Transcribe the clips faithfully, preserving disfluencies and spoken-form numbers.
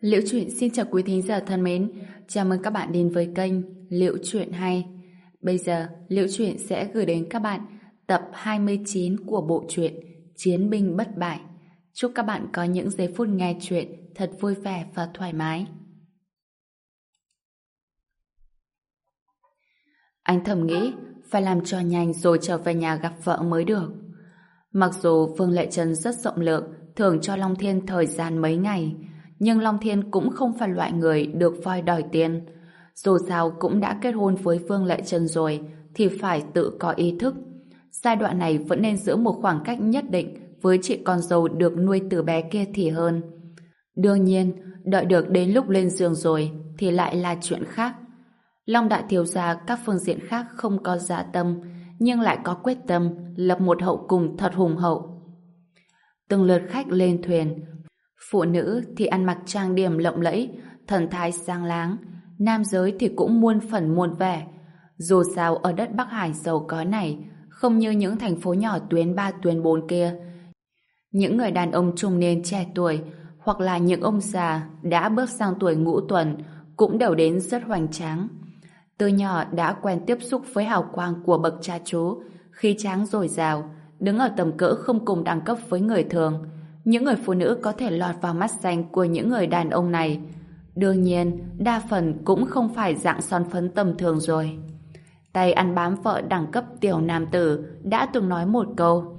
Liễu Chuyện xin chào quý thính giả thân mến, chào mừng các bạn đến với kênh Liễu Chuyện hay. Bây giờ, Liễu Chuyện sẽ gửi đến các bạn tập hai mươi chín của bộ truyện Chiến binh bất bại. Chúc các bạn có những giây phút nghe chuyện thật vui vẻ và thoải mái. Anh thầm nghĩ, phải làm cho nhanh rồi trở về nhà gặp vợ mới được. Mặc dù Vương Lệ Trân rất rộng lượng, thường cho Long Thiên thời gian mấy ngày, nhưng Long Thiên cũng không phải loại người được voi đòi tiền. Dù sao cũng đã kết hôn với Vương Lệ Trân rồi, thì phải tự có ý thức. Giai đoạn này vẫn nên giữ một khoảng cách nhất định với chị con dâu được nuôi từ bé kia thì hơn. Đương nhiên, đợi được đến lúc lên giường rồi thì lại là chuyện khác. Long đại thiếu gia các phương diện khác không có dạ tâm, nhưng lại có quyết tâm lập một hậu cung thật hùng hậu. Từng lượt khách lên thuyền, phụ nữ thì ăn mặc trang điểm lộng lẫy, thần thái sáng láng, nam giới thì cũng muôn phần muôn vẻ. Dù sao ở đất Bắc Hải giàu có này, không như những thành phố nhỏ tuyến ba tuyến bốn kia. Những người đàn ông trung niên trẻ tuổi, hoặc là những ông già đã bước sang tuổi ngũ tuần, cũng đều đến rất hoành tráng. Từ nhỏ đã quen tiếp xúc với hào quang của bậc cha chú, khí tráng dồi dào, đứng ở tầm cỡ không cùng đẳng cấp với người thường. Những người phụ nữ có thể lọt vào mắt xanh của những người đàn ông này. Đương nhiên, đa phần cũng không phải dạng son phấn tầm thường rồi. Tay ăn bám vợ đẳng cấp tiểu nam tử đã từng nói một câu: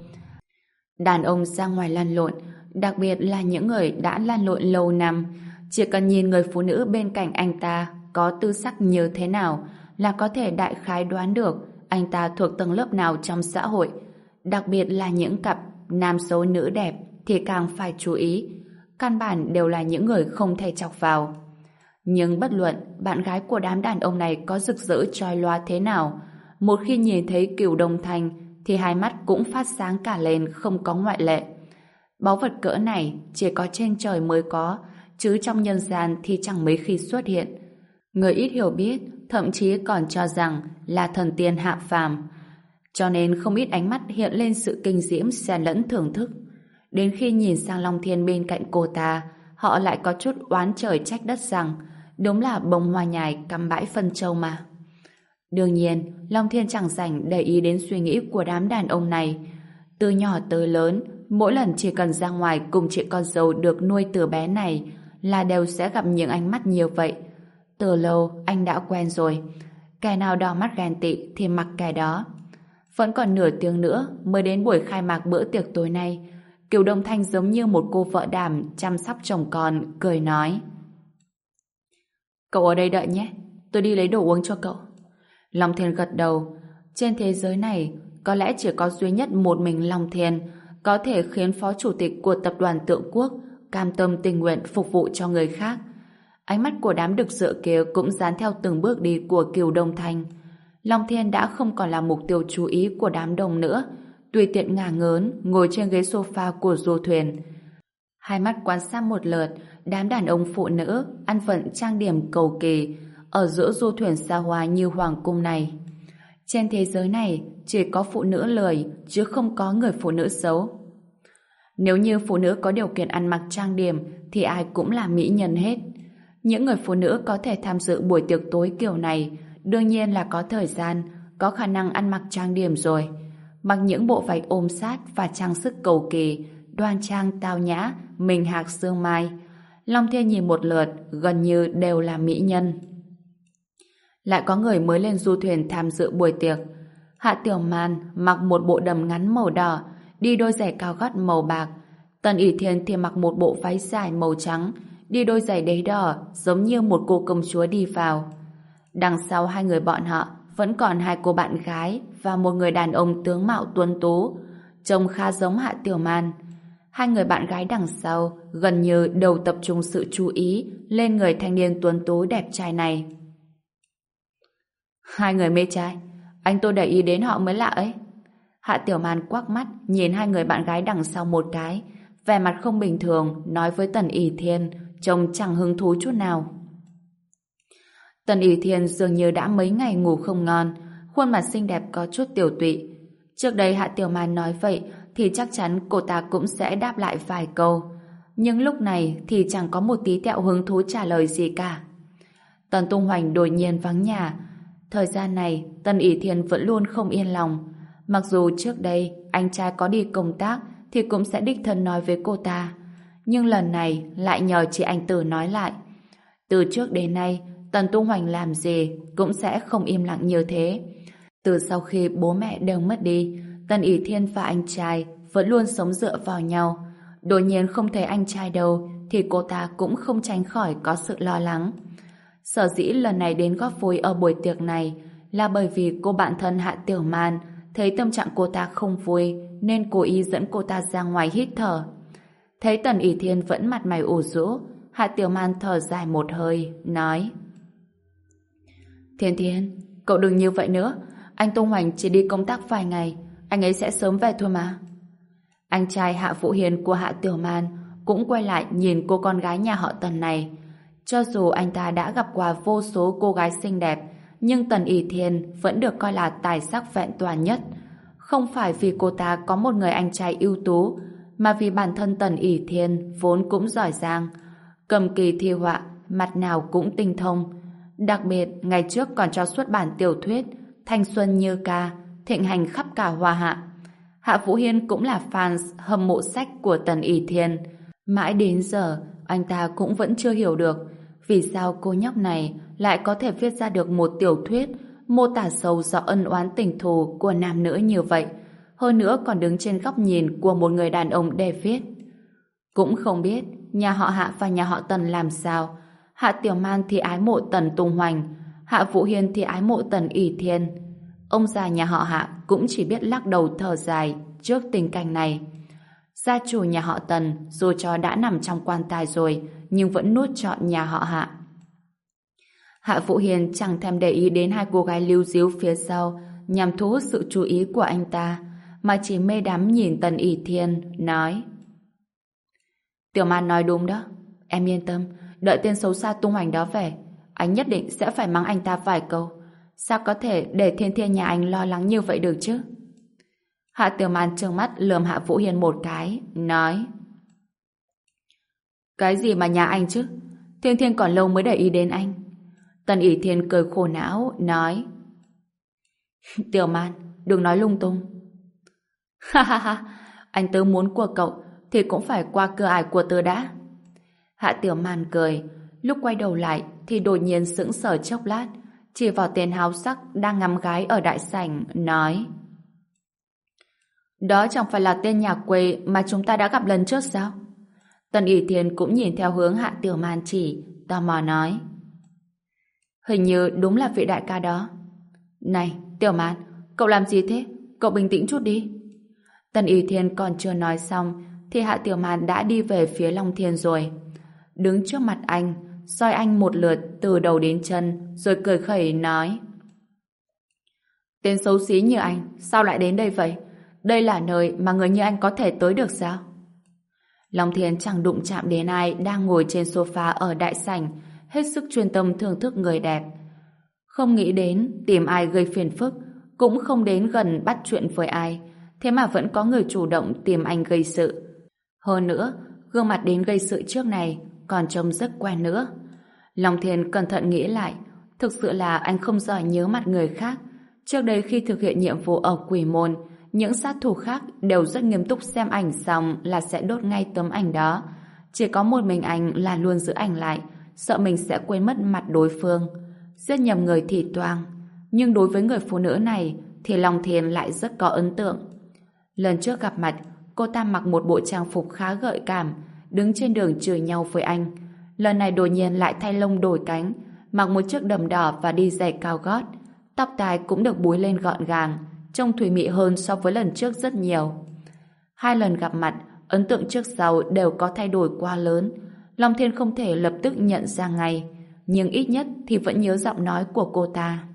đàn ông ra ngoài lăn lộn, đặc biệt là những người đã lăn lộn lâu năm, chỉ cần nhìn người phụ nữ bên cạnh anh ta có tư sắc như thế nào là có thể đại khái đoán được anh ta thuộc tầng lớp nào trong xã hội. Đặc biệt là những cặp nam xấu nữ đẹp thì càng phải chú ý. Căn bản đều là những người không thể chọc vào. Nhưng bất luận bạn gái của đám đàn ông này có rực rỡ chói lóa thế nào, một khi nhìn thấy Cửu Đông Thanh thì hai mắt cũng phát sáng cả lên, không có ngoại lệ. Báu vật cỡ này chỉ có trên trời mới có, chứ trong nhân gian thì chẳng mấy khi xuất hiện. Người ít hiểu biết thậm chí còn cho rằng là thần tiên hạ phàm, cho nên không ít ánh mắt hiện lên sự kinh diễm xen lẫn thưởng thức. Đến khi nhìn sang Long Thiên bên cạnh cô ta, họ lại có chút oán trời trách đất rằng đúng là bông hoa nhài cắm bãi phân châu mà. Đương nhiên, Long Thiên chẳng rảnh để ý đến suy nghĩ của đám đàn ông này. Từ nhỏ tới lớn, mỗi lần chỉ cần ra ngoài cùng chị con dâu được nuôi từ bé này là đều sẽ gặp những ánh mắt nhiều vậy. Từ lâu anh đã quen rồi, kẻ nào đỏ mắt ghen tị thì mặc kẻ đó. Vẫn còn nửa tiếng nữa mới đến buổi khai mạc bữa tiệc tối nay. Kiều Đông Thanh giống như một cô vợ đảm chăm sóc chồng con, cười nói: cậu ở đây đợi nhé, tôi đi lấy đồ uống cho cậu. Long Thiên gật đầu. Trên thế giới này có lẽ chỉ có duy nhất một mình Long Thiên có thể khiến phó chủ tịch của tập đoàn Tượng Quốc cam tâm tình nguyện phục vụ cho người khác. Ánh mắt của đám đực dựa kia cũng dán theo từng bước đi của Kiều Đông Thanh. Long Thiên đã không còn là mục tiêu chú ý của đám đông nữa, tùy tiện ngả ngớn ngồi trên ghế sofa của du thuyền. Hai mắt quan sát một lượt đám đàn ông phụ nữ ăn vận trang điểm cầu kỳ ở giữa du thuyền xa hoa như hoàng cung này. Trên thế giới này chỉ có phụ nữ lười chứ không có người phụ nữ xấu. Nếu như phụ nữ có điều kiện ăn mặc trang điểm thì ai cũng là mỹ nhân hết. Những người phụ nữ có thể tham dự buổi tiệc tối kiểu này đương nhiên là có thời gian, có khả năng ăn mặc trang điểm rồi. Mặc những bộ váy ôm sát và trang sức cầu kỳ, đoan trang tao nhã, mình hạc sương mai. Long Thiên nhìn một lượt, gần như đều là mỹ nhân. Lại có người mới lên du thuyền tham dự buổi tiệc. Hạ Tiểu Man mặc một bộ đầm ngắn màu đỏ, đi đôi giày cao gót màu bạc. Tần ỷ Thiên thì mặc một bộ váy dài màu trắng, đi đôi giày đế đỏ, giống như một cô công chúa đi vào. Đằng sau hai người bọn họ vẫn còn hai cô bạn gái và một người đàn ông tướng mạo tuấn tú, trông khá giống Hạ Tiểu Man. Hai người bạn gái đằng sau gần như đều tập trung sự chú ý lên người thanh niên tuấn tú đẹp trai này. Hai người mê trai, anh tôi để ý đến họ mới lạ ấy. Hạ Tiểu Man quắc mắt nhìn hai người bạn gái đằng sau một cái, vẻ mặt không bình thường nói với Tần ỷ Thiên, trông chẳng hứng thú chút nào. Tần ỷ Thiên dường như đã mấy ngày ngủ không ngon, khuôn mặt xinh đẹp có chút tiểu tụy. Trước đây Hạ Tiểu Man nói vậy thì chắc chắn cô ta cũng sẽ đáp lại vài câu. nhưng lúc này thì chẳng có một tí tẹo hứng thú trả lời gì cả. Tần Tung Hoành đột nhiên vắng nhà. Thời gian này, Tần ỷ Thiên vẫn luôn không yên lòng. Mặc dù trước đây anh trai có đi công tác thì cũng sẽ đích thân nói với cô ta. Nhưng lần này lại nhờ chị anh Tử nói lại. Từ trước đến nay, Tần Tung Hoành làm gì cũng sẽ không im lặng như thế. Từ sau khi bố mẹ đều mất đi, Tần ỷ Thiên và anh trai vẫn luôn sống dựa vào nhau. Đột nhiên không thấy anh trai đâu thì cô ta cũng không tránh khỏi có sự lo lắng. Sở dĩ lần này đến góp vui ở buổi tiệc này là bởi vì cô bạn thân Hạ Tiểu Man thấy tâm trạng cô ta không vui nên cố ý dẫn cô ta ra ngoài hít thở. Thấy Tần ỷ Thiên vẫn mặt mày ủ rũ, Hạ Tiểu Man thở dài một hơi, nói: Thiên Thiên, cậu đừng như vậy nữa. Anh Tung Hoành chỉ đi công tác vài ngày, anh ấy sẽ sớm về thôi mà. Anh trai Hạ Vũ Hiền của Hạ Tiểu Man cũng quay lại nhìn cô con gái nhà họ Tần này. Cho dù anh ta đã gặp qua vô số cô gái xinh đẹp, nhưng Tần ỷ Thiên vẫn được coi là tài sắc vẹn toàn nhất. Không phải vì cô ta có một người anh trai ưu tú, mà vì bản thân Tần ỷ Thiên vốn cũng giỏi giang. Cầm kỳ thi họa, mặt nào cũng tinh thông. Đặc biệt, ngày trước còn cho xuất bản tiểu thuyết Thanh Xuân Như Ca, thịnh hành khắp cả Hoa Hạ. Hạ Vũ Hiên cũng là fans hâm mộ sách của Tần ỷ Thiên. Mãi đến giờ, anh ta cũng vẫn chưa hiểu được vì sao cô nhóc này lại có thể viết ra được một tiểu thuyết mô tả sâu rõ ân oán tình thù của nam nữ như vậy. Hơn nữa còn đứng trên góc nhìn của một người đàn ông để viết. Cũng không biết nhà họ Hạ và nhà họ Tần làm sao. Hạ Tiểu Man thì ái mộ Tần Tung Hoành, Hạ Vũ Hiên thì ái mộ Tần ỷ Thiên. Ông già nhà họ Hạ cũng chỉ biết lắc đầu thở dài trước tình cảnh này. Gia chủ nhà họ Tần dù cho đã nằm trong quan tài rồi nhưng vẫn nuốt trọn nhà họ Hạ. Hạ Vũ Hiền chẳng thèm để ý đến hai cô gái lưu díu phía sau nhằm thu hút sự chú ý của anh ta, mà chỉ mê đắm nhìn Tần ỷ Thiên, nói: Tiểu Man nói đúng đó, em yên tâm, đợi tên xấu xa Tung Hoành đó về, anh nhất định sẽ phải mắng anh ta vài câu. Sao có thể để Thiên Thiên nhà anh lo lắng như vậy được chứ? Hạ Tiểu Man trừng mắt lườm Hạ Vũ Hiên một cái, nói: Cái gì mà nhà anh chứ? Thiên Thiên còn lâu mới để ý đến anh. Tần ỷ Thiên cười khổ não, nói: Tiểu Man, đừng nói lung tung. Ha ha ha, anh tớ muốn của cậu thì cũng phải qua cửa ải của tớ đã. Hạ Tiểu Man cười, lúc quay đầu lại thì đột nhiên sững sờ chốc lát, chỉ vào tên háo sắc đang ngắm gái ở đại sảnh, nói: Đó chẳng phải là tên nhà quê mà chúng ta đã gặp lần trước sao? Tần ỷ Thiên cũng nhìn theo hướng Hạ Tiểu Man chỉ, tò mò nói: Hình như đúng là vị đại ca đó. Này, Tiểu Man, cậu làm gì thế? Cậu bình tĩnh chút đi. Tần ỷ Thiên còn chưa nói xong thì Hạ Tiểu Man đã đi về phía Long Thiên rồi. Đứng trước mặt anh, soi anh một lượt từ đầu đến chân, rồi cười khẩy nói: Tên xấu xí như anh, sao lại đến đây vậy? Đây là nơi mà người như anh có thể tới được sao? Long Thiên chẳng đụng chạm đến ai đang ngồi trên sofa ở đại sảnh, hết sức chuyên tâm thưởng thức người đẹp. Không nghĩ đến tìm ai gây phiền phức, cũng không đến gần bắt chuyện với ai, thế mà vẫn có người chủ động tìm anh gây sự. Hơn nữa, gương mặt đến gây sự trước này còn trông rất quen nữa. Long Thiên cẩn thận nghĩ lại, thực sự là anh không giỏi nhớ mặt người khác. Trước đây khi thực hiện nhiệm vụ ở Quỷ Môn, những sát thủ khác đều rất nghiêm túc xem ảnh xong là sẽ đốt ngay tấm ảnh đó. Chỉ có một mình anh là luôn giữ ảnh lại, sợ mình sẽ quên mất mặt đối phương. Giết nhầm người thì toang. Nhưng đối với người phụ nữ này thì Long Thiên lại rất có ấn tượng. Lần trước gặp mặt, cô ta mặc một bộ trang phục khá gợi cảm, đứng trên đường chửi nhau với anh. Lần này đột nhiên lại thay lông đổi cánh, mặc một chiếc đầm đỏ và đi giày cao gót. Tóc tai cũng được búi lên gọn gàng, trông thùy mị hơn so với lần trước rất nhiều. Hai lần gặp mặt, ấn tượng trước sau đều có thay đổi quá lớn. Long Thiên không thể lập tức nhận ra ngay, nhưng ít nhất thì vẫn nhớ giọng nói của cô ta.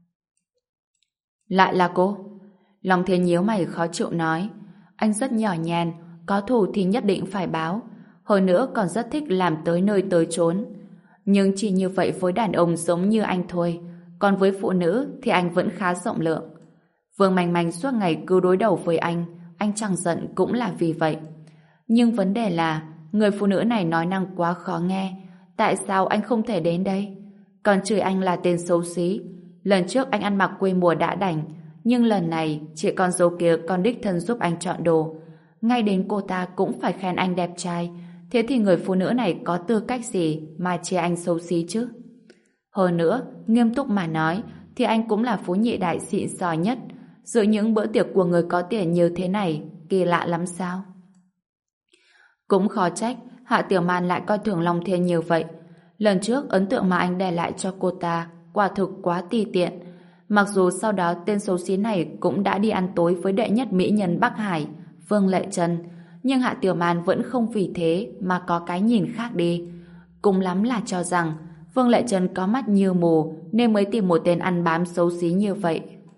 Lại là cô? Long Thiên nhíu mày khó chịu nói. Anh rất nhỏ nhàn, có thù thì nhất định phải báo. Hơn nữa còn rất thích làm tới nơi tới chốn. Nhưng chỉ như vậy với đàn ông giống như anh thôi. Còn với phụ nữ thì anh vẫn khá rộng lượng. Vương Manh Manh suốt ngày cứ đối đầu với anh, anh chẳng giận cũng là vì vậy. Nhưng vấn đề là người phụ nữ này nói năng quá khó nghe. Tại sao anh không thể đến đây? Còn chửi anh là tên xấu xí. Lần trước anh ăn mặc quê mùa đã đành, nhưng lần này chị con dâu kia còn đích thân giúp anh chọn đồ. Ngay đến cô ta cũng phải khen anh đẹp trai. Thế thì người phụ nữ này có tư cách gì mà chê anh xấu xí chứ? Hơn nữa, nghiêm túc mà nói, thì anh cũng là phú nhị đại xịn sò nhất. Dự những bữa tiệc của người có tiền như thế này, kỳ lạ lắm sao? Cũng khó trách Hạ Tiểu Man lại coi thường Long Thiên như vậy. Lần trước ấn tượng mà anh để lại cho cô ta quả thực quá ti tiện. Mặc dù sau đó tên xấu xí này cũng đã đi ăn tối với đệ nhất mỹ nhân Bắc Hải, Vương Lệ Trân, nhưng Hạ Tiểu Man vẫn không vì thế mà có cái nhìn khác đi. Cùng lắm là cho rằng Vương Lệ Trân có mắt như mù nên mới tìm một tên ăn bám xấu xí như vậy.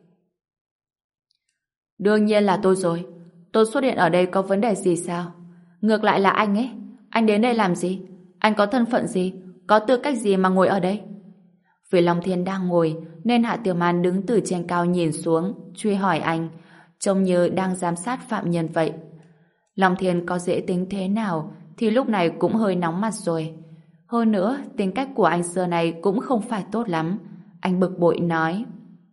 Đương nhiên là tôi rồi. Tôi xuất hiện ở đây có vấn đề gì sao? Ngược lại là anh ấy. Anh đến đây làm gì? Anh có thân phận gì? Có tư cách gì mà ngồi ở đây? Vì Long Thiên đang ngồi nên Hạ Tiểu Man đứng từ trên cao nhìn xuống, truy hỏi anh, trông như đang giám sát phạm nhân vậy. Long Thiên có dễ tính thế nào thì lúc này cũng hơi nóng mặt rồi. Hơn nữa, tính cách của anh xưa này cũng không phải tốt lắm. Anh bực bội nói: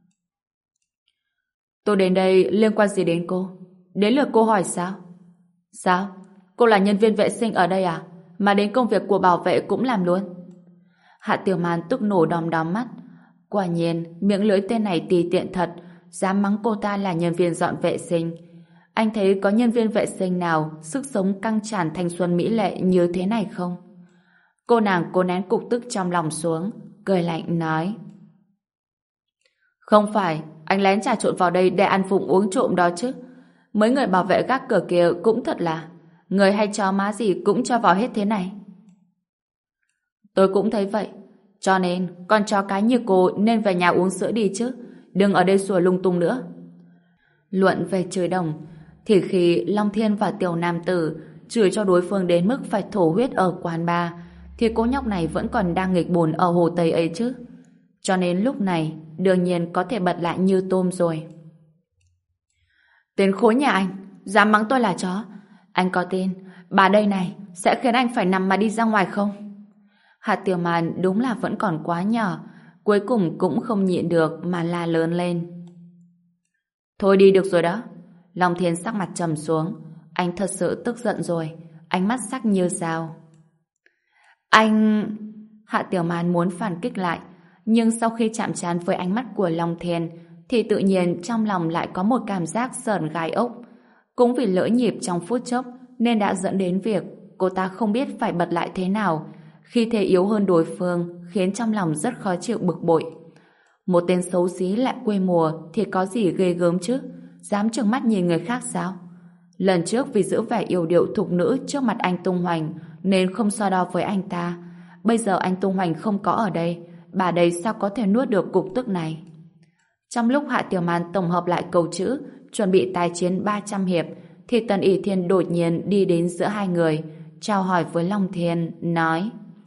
Tôi đến đây liên quan gì đến cô? Đến lượt cô hỏi sao? Sao? Cô là nhân viên vệ sinh ở đây à? Mà đến công việc của bảo vệ cũng làm luôn? Hạ Tiểu Man tức nổ đom đóm mắt. Quả nhiên, miệng lưỡi tên này tùy tiện thật, dám mắng cô ta là nhân viên dọn vệ sinh. Anh thấy có nhân viên vệ sinh nào sức sống căng tràn thanh xuân mỹ lệ như thế này không? Cô nàng cố nén cục tức trong lòng xuống, cười lạnh nói: Không phải, anh lén trà trộn vào đây để ăn vụng uống trộm đó chứ. Mấy người bảo vệ gác cửa kia cũng thật là, người hay chó má gì cũng cho vào hết thế này. Tôi cũng thấy vậy, cho nên con chó cái như cô nên về nhà uống sữa đi chứ, đừng ở đây sủa lung tung nữa. Luận về chửi đồng, thì khi Long Thiên và Tiểu Nam Tử chửi cho đối phương đến mức phải thổ huyết ở quán bar, thì cô nhóc này vẫn còn đang nghịch bồn ở Hồ Tây ấy chứ. Cho nên lúc này đương nhiên có thể bật lại như tôm rồi. Tên khối nhà anh dám mắng tôi là chó. Anh có tin bà đây này sẽ khiến anh phải nằm mà đi ra ngoài không? Hạ Tiểu Man đúng là vẫn còn quá nhỏ, cuối cùng cũng không nhịn được mà la lớn lên. Thôi đi được rồi đó. Long Thiên sắc mặt trầm xuống. Anh thật sự tức giận rồi, ánh mắt sắc như dao. Anh... Hạ Tiểu Man muốn phản kích lại, nhưng sau khi chạm trán với ánh mắt của Long Thiên thì tự nhiên trong lòng lại có một cảm giác sởn gai ốc. Cũng vì lỡ nhịp trong phút chốc nên đã dẫn đến việc cô ta không biết phải bật lại thế nào. Khi thể yếu hơn đối phương khiến trong lòng rất khó chịu bực bội. Một tên xấu xí lại quê mùa thì có gì ghê gớm chứ? Dám trừng mắt nhìn người khác sao? Lần trước vì giữ vẻ yêu điệu thục nữ trước mặt anh Tung Hoành nên không so đo với anh ta. Bây giờ anh Tung Hoành không có ở đây, bà đây sao có thể nuốt được cục tức này? Trong lúc Hạ Tiểu Man tổng hợp lại câu chữ chuẩn bị tái chiến ba trăm hiệp thì Tần ỷ Thiên đột nhiên đi đến giữa hai người, chào hỏi với Long Thiên, nói: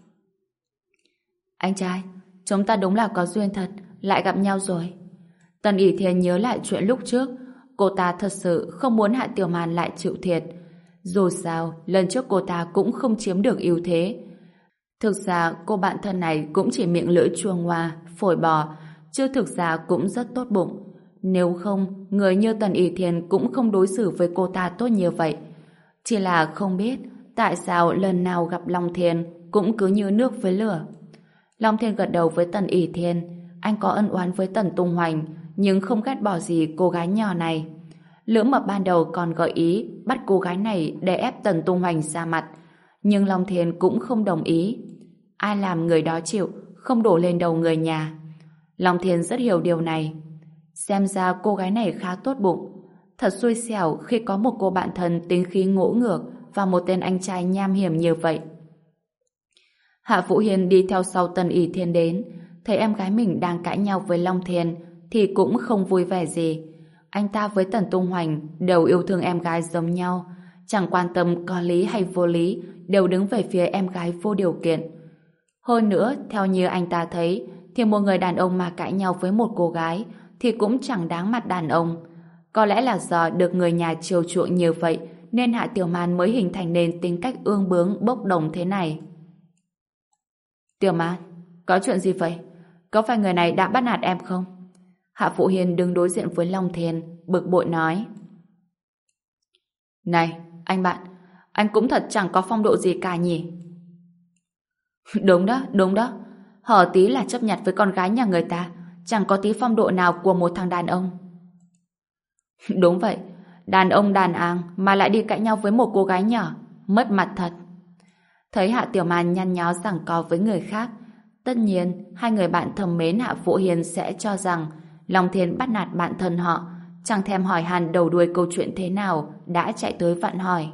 Anh trai, chúng ta đúng là có duyên thật, lại gặp nhau rồi. Tần ỷ Thiên nhớ lại chuyện lúc trước, cô ta thật sự không muốn Hạ Tiểu Man lại chịu thiệt. Dù sao, lần trước cô ta cũng không chiếm được ưu thế. Thực ra, cô bạn thân này cũng chỉ miệng lưỡi chua ngoa, phổi bò, chứ thực ra cũng rất tốt bụng. Nếu không, người như Tần ỷ Thiên cũng không đối xử với cô ta tốt như vậy. Chỉ là không biết tại sao lần nào gặp Long Thiên cũng cứ như nước với lửa. Long Thiên gật đầu với Tần ỷ Thiên. Anh có ân oán với Tần Tung Hoành, nhưng không ghét bỏ gì cô gái nhỏ này. Lưỡng Mập ban đầu còn gợi ý bắt cô gái này để ép Tần Tung Hoành ra mặt, nhưng Long Thiên cũng không đồng ý. Ai làm người đó chịu, không đổ lên đầu người nhà. Long Thiên rất hiểu điều này. Xem ra cô gái này khá tốt bụng. Thật xui xẻo khi có một cô bạn thân tính khí ngỗ ngược và một tên anh trai nham hiểm như vậy. Hạ Vũ Hiên đi theo sau Tần ỷ Thiên đến, thấy em gái mình đang cãi nhau với Long Thiên thì cũng không vui vẻ gì. Anh ta với Tần Tung Hoành đều yêu thương em gái giống nhau, chẳng quan tâm có lý hay vô lý, đều đứng về phía em gái vô điều kiện. Hơn nữa, theo như anh ta thấy, thì một người đàn ông mà cãi nhau với một cô gái thì cũng chẳng đáng mặt đàn ông. Có lẽ là do được người nhà chiều chuộng như vậy nên Hạ Tiểu Man mới hình thành nên tính cách ương bướng bốc đồng thế này. Tiểu Man, có chuyện gì vậy? Có phải người này đã bắt nạt em không? Hạ Phụ Hiên đứng đối diện với Long Thiên, bực bội nói. Này, anh bạn, anh cũng thật chẳng có phong độ gì cả nhỉ? Đúng đó, đúng đó. Hở tí là chấp nhặt với con gái nhà người ta, chẳng có tí phong độ nào của một thằng đàn ông. Đúng vậy, đàn ông đàn áng mà lại đi cãi nhau với một cô gái nhỏ, mất mặt thật. Thấy Hạ Tiểu Man nhăn nhó giằng co với người khác, tất nhiên hai người bạn thầm mến Hạ Phụ Hiên sẽ cho rằng Long Thiên bắt nạt bạn thân họ, chẳng thèm hỏi han đầu đuôi câu chuyện thế nào, đã chạy tới vặn hỏi.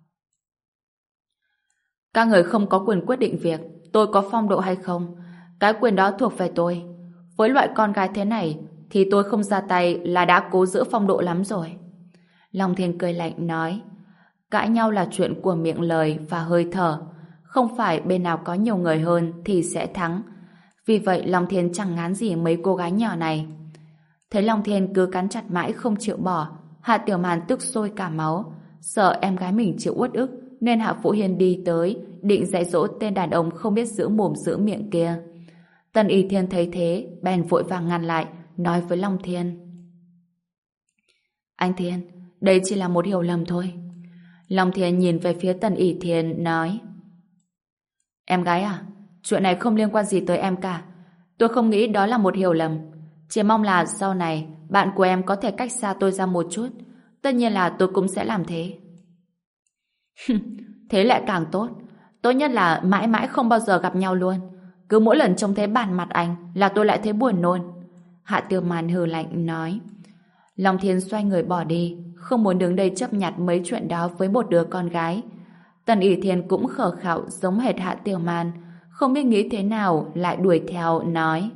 Các người không có quyền quyết định việc tôi có phong độ hay không. Cái quyền đó thuộc về tôi. Với loại con gái thế này thì tôi không ra tay là đã cố giữ phong độ lắm rồi. Long Thiên cười lạnh nói, cãi nhau là chuyện của miệng lời và hơi thở, không phải bên nào có nhiều người hơn thì sẽ thắng. Vì vậy Long Thiên chẳng ngán gì mấy cô gái nhỏ này. Thấy Long Thiên cứ cắn chặt mãi không chịu bỏ, Hạ Tiểu Man tức sôi cả máu, sợ em gái mình chịu uất ức nên Hạ Phụ Hiên đi tới định dạy dỗ tên đàn ông không biết giữ mồm giữ miệng kia. Tần Y Thiên thấy thế bèn vội vàng ngăn lại, nói với Long Thiên. Anh Thiên, đây chỉ là một hiểu lầm thôi. Long Thiên nhìn về phía Tần Y Thiên nói, em gái à, chuyện này không liên quan gì tới em cả. Tôi không nghĩ đó là một hiểu lầm. Chỉ mong là sau này bạn của em có thể cách xa tôi ra một chút. Tất nhiên là tôi cũng sẽ làm thế. Thế lại càng tốt. Tốt nhất là mãi mãi không bao giờ gặp nhau luôn. Cứ mỗi lần trông thấy bàn mặt anh là tôi lại thấy buồn nôn. Hạ Tiểu Man hừ lạnh nói. Long Thiên xoay người bỏ đi, không muốn đứng đây chấp nhặt mấy chuyện đó với một đứa con gái. Tần Y Thiên cũng khờ khạo giống hệt Hạ Tiểu Man, không biết nghĩ thế nào lại đuổi theo nói.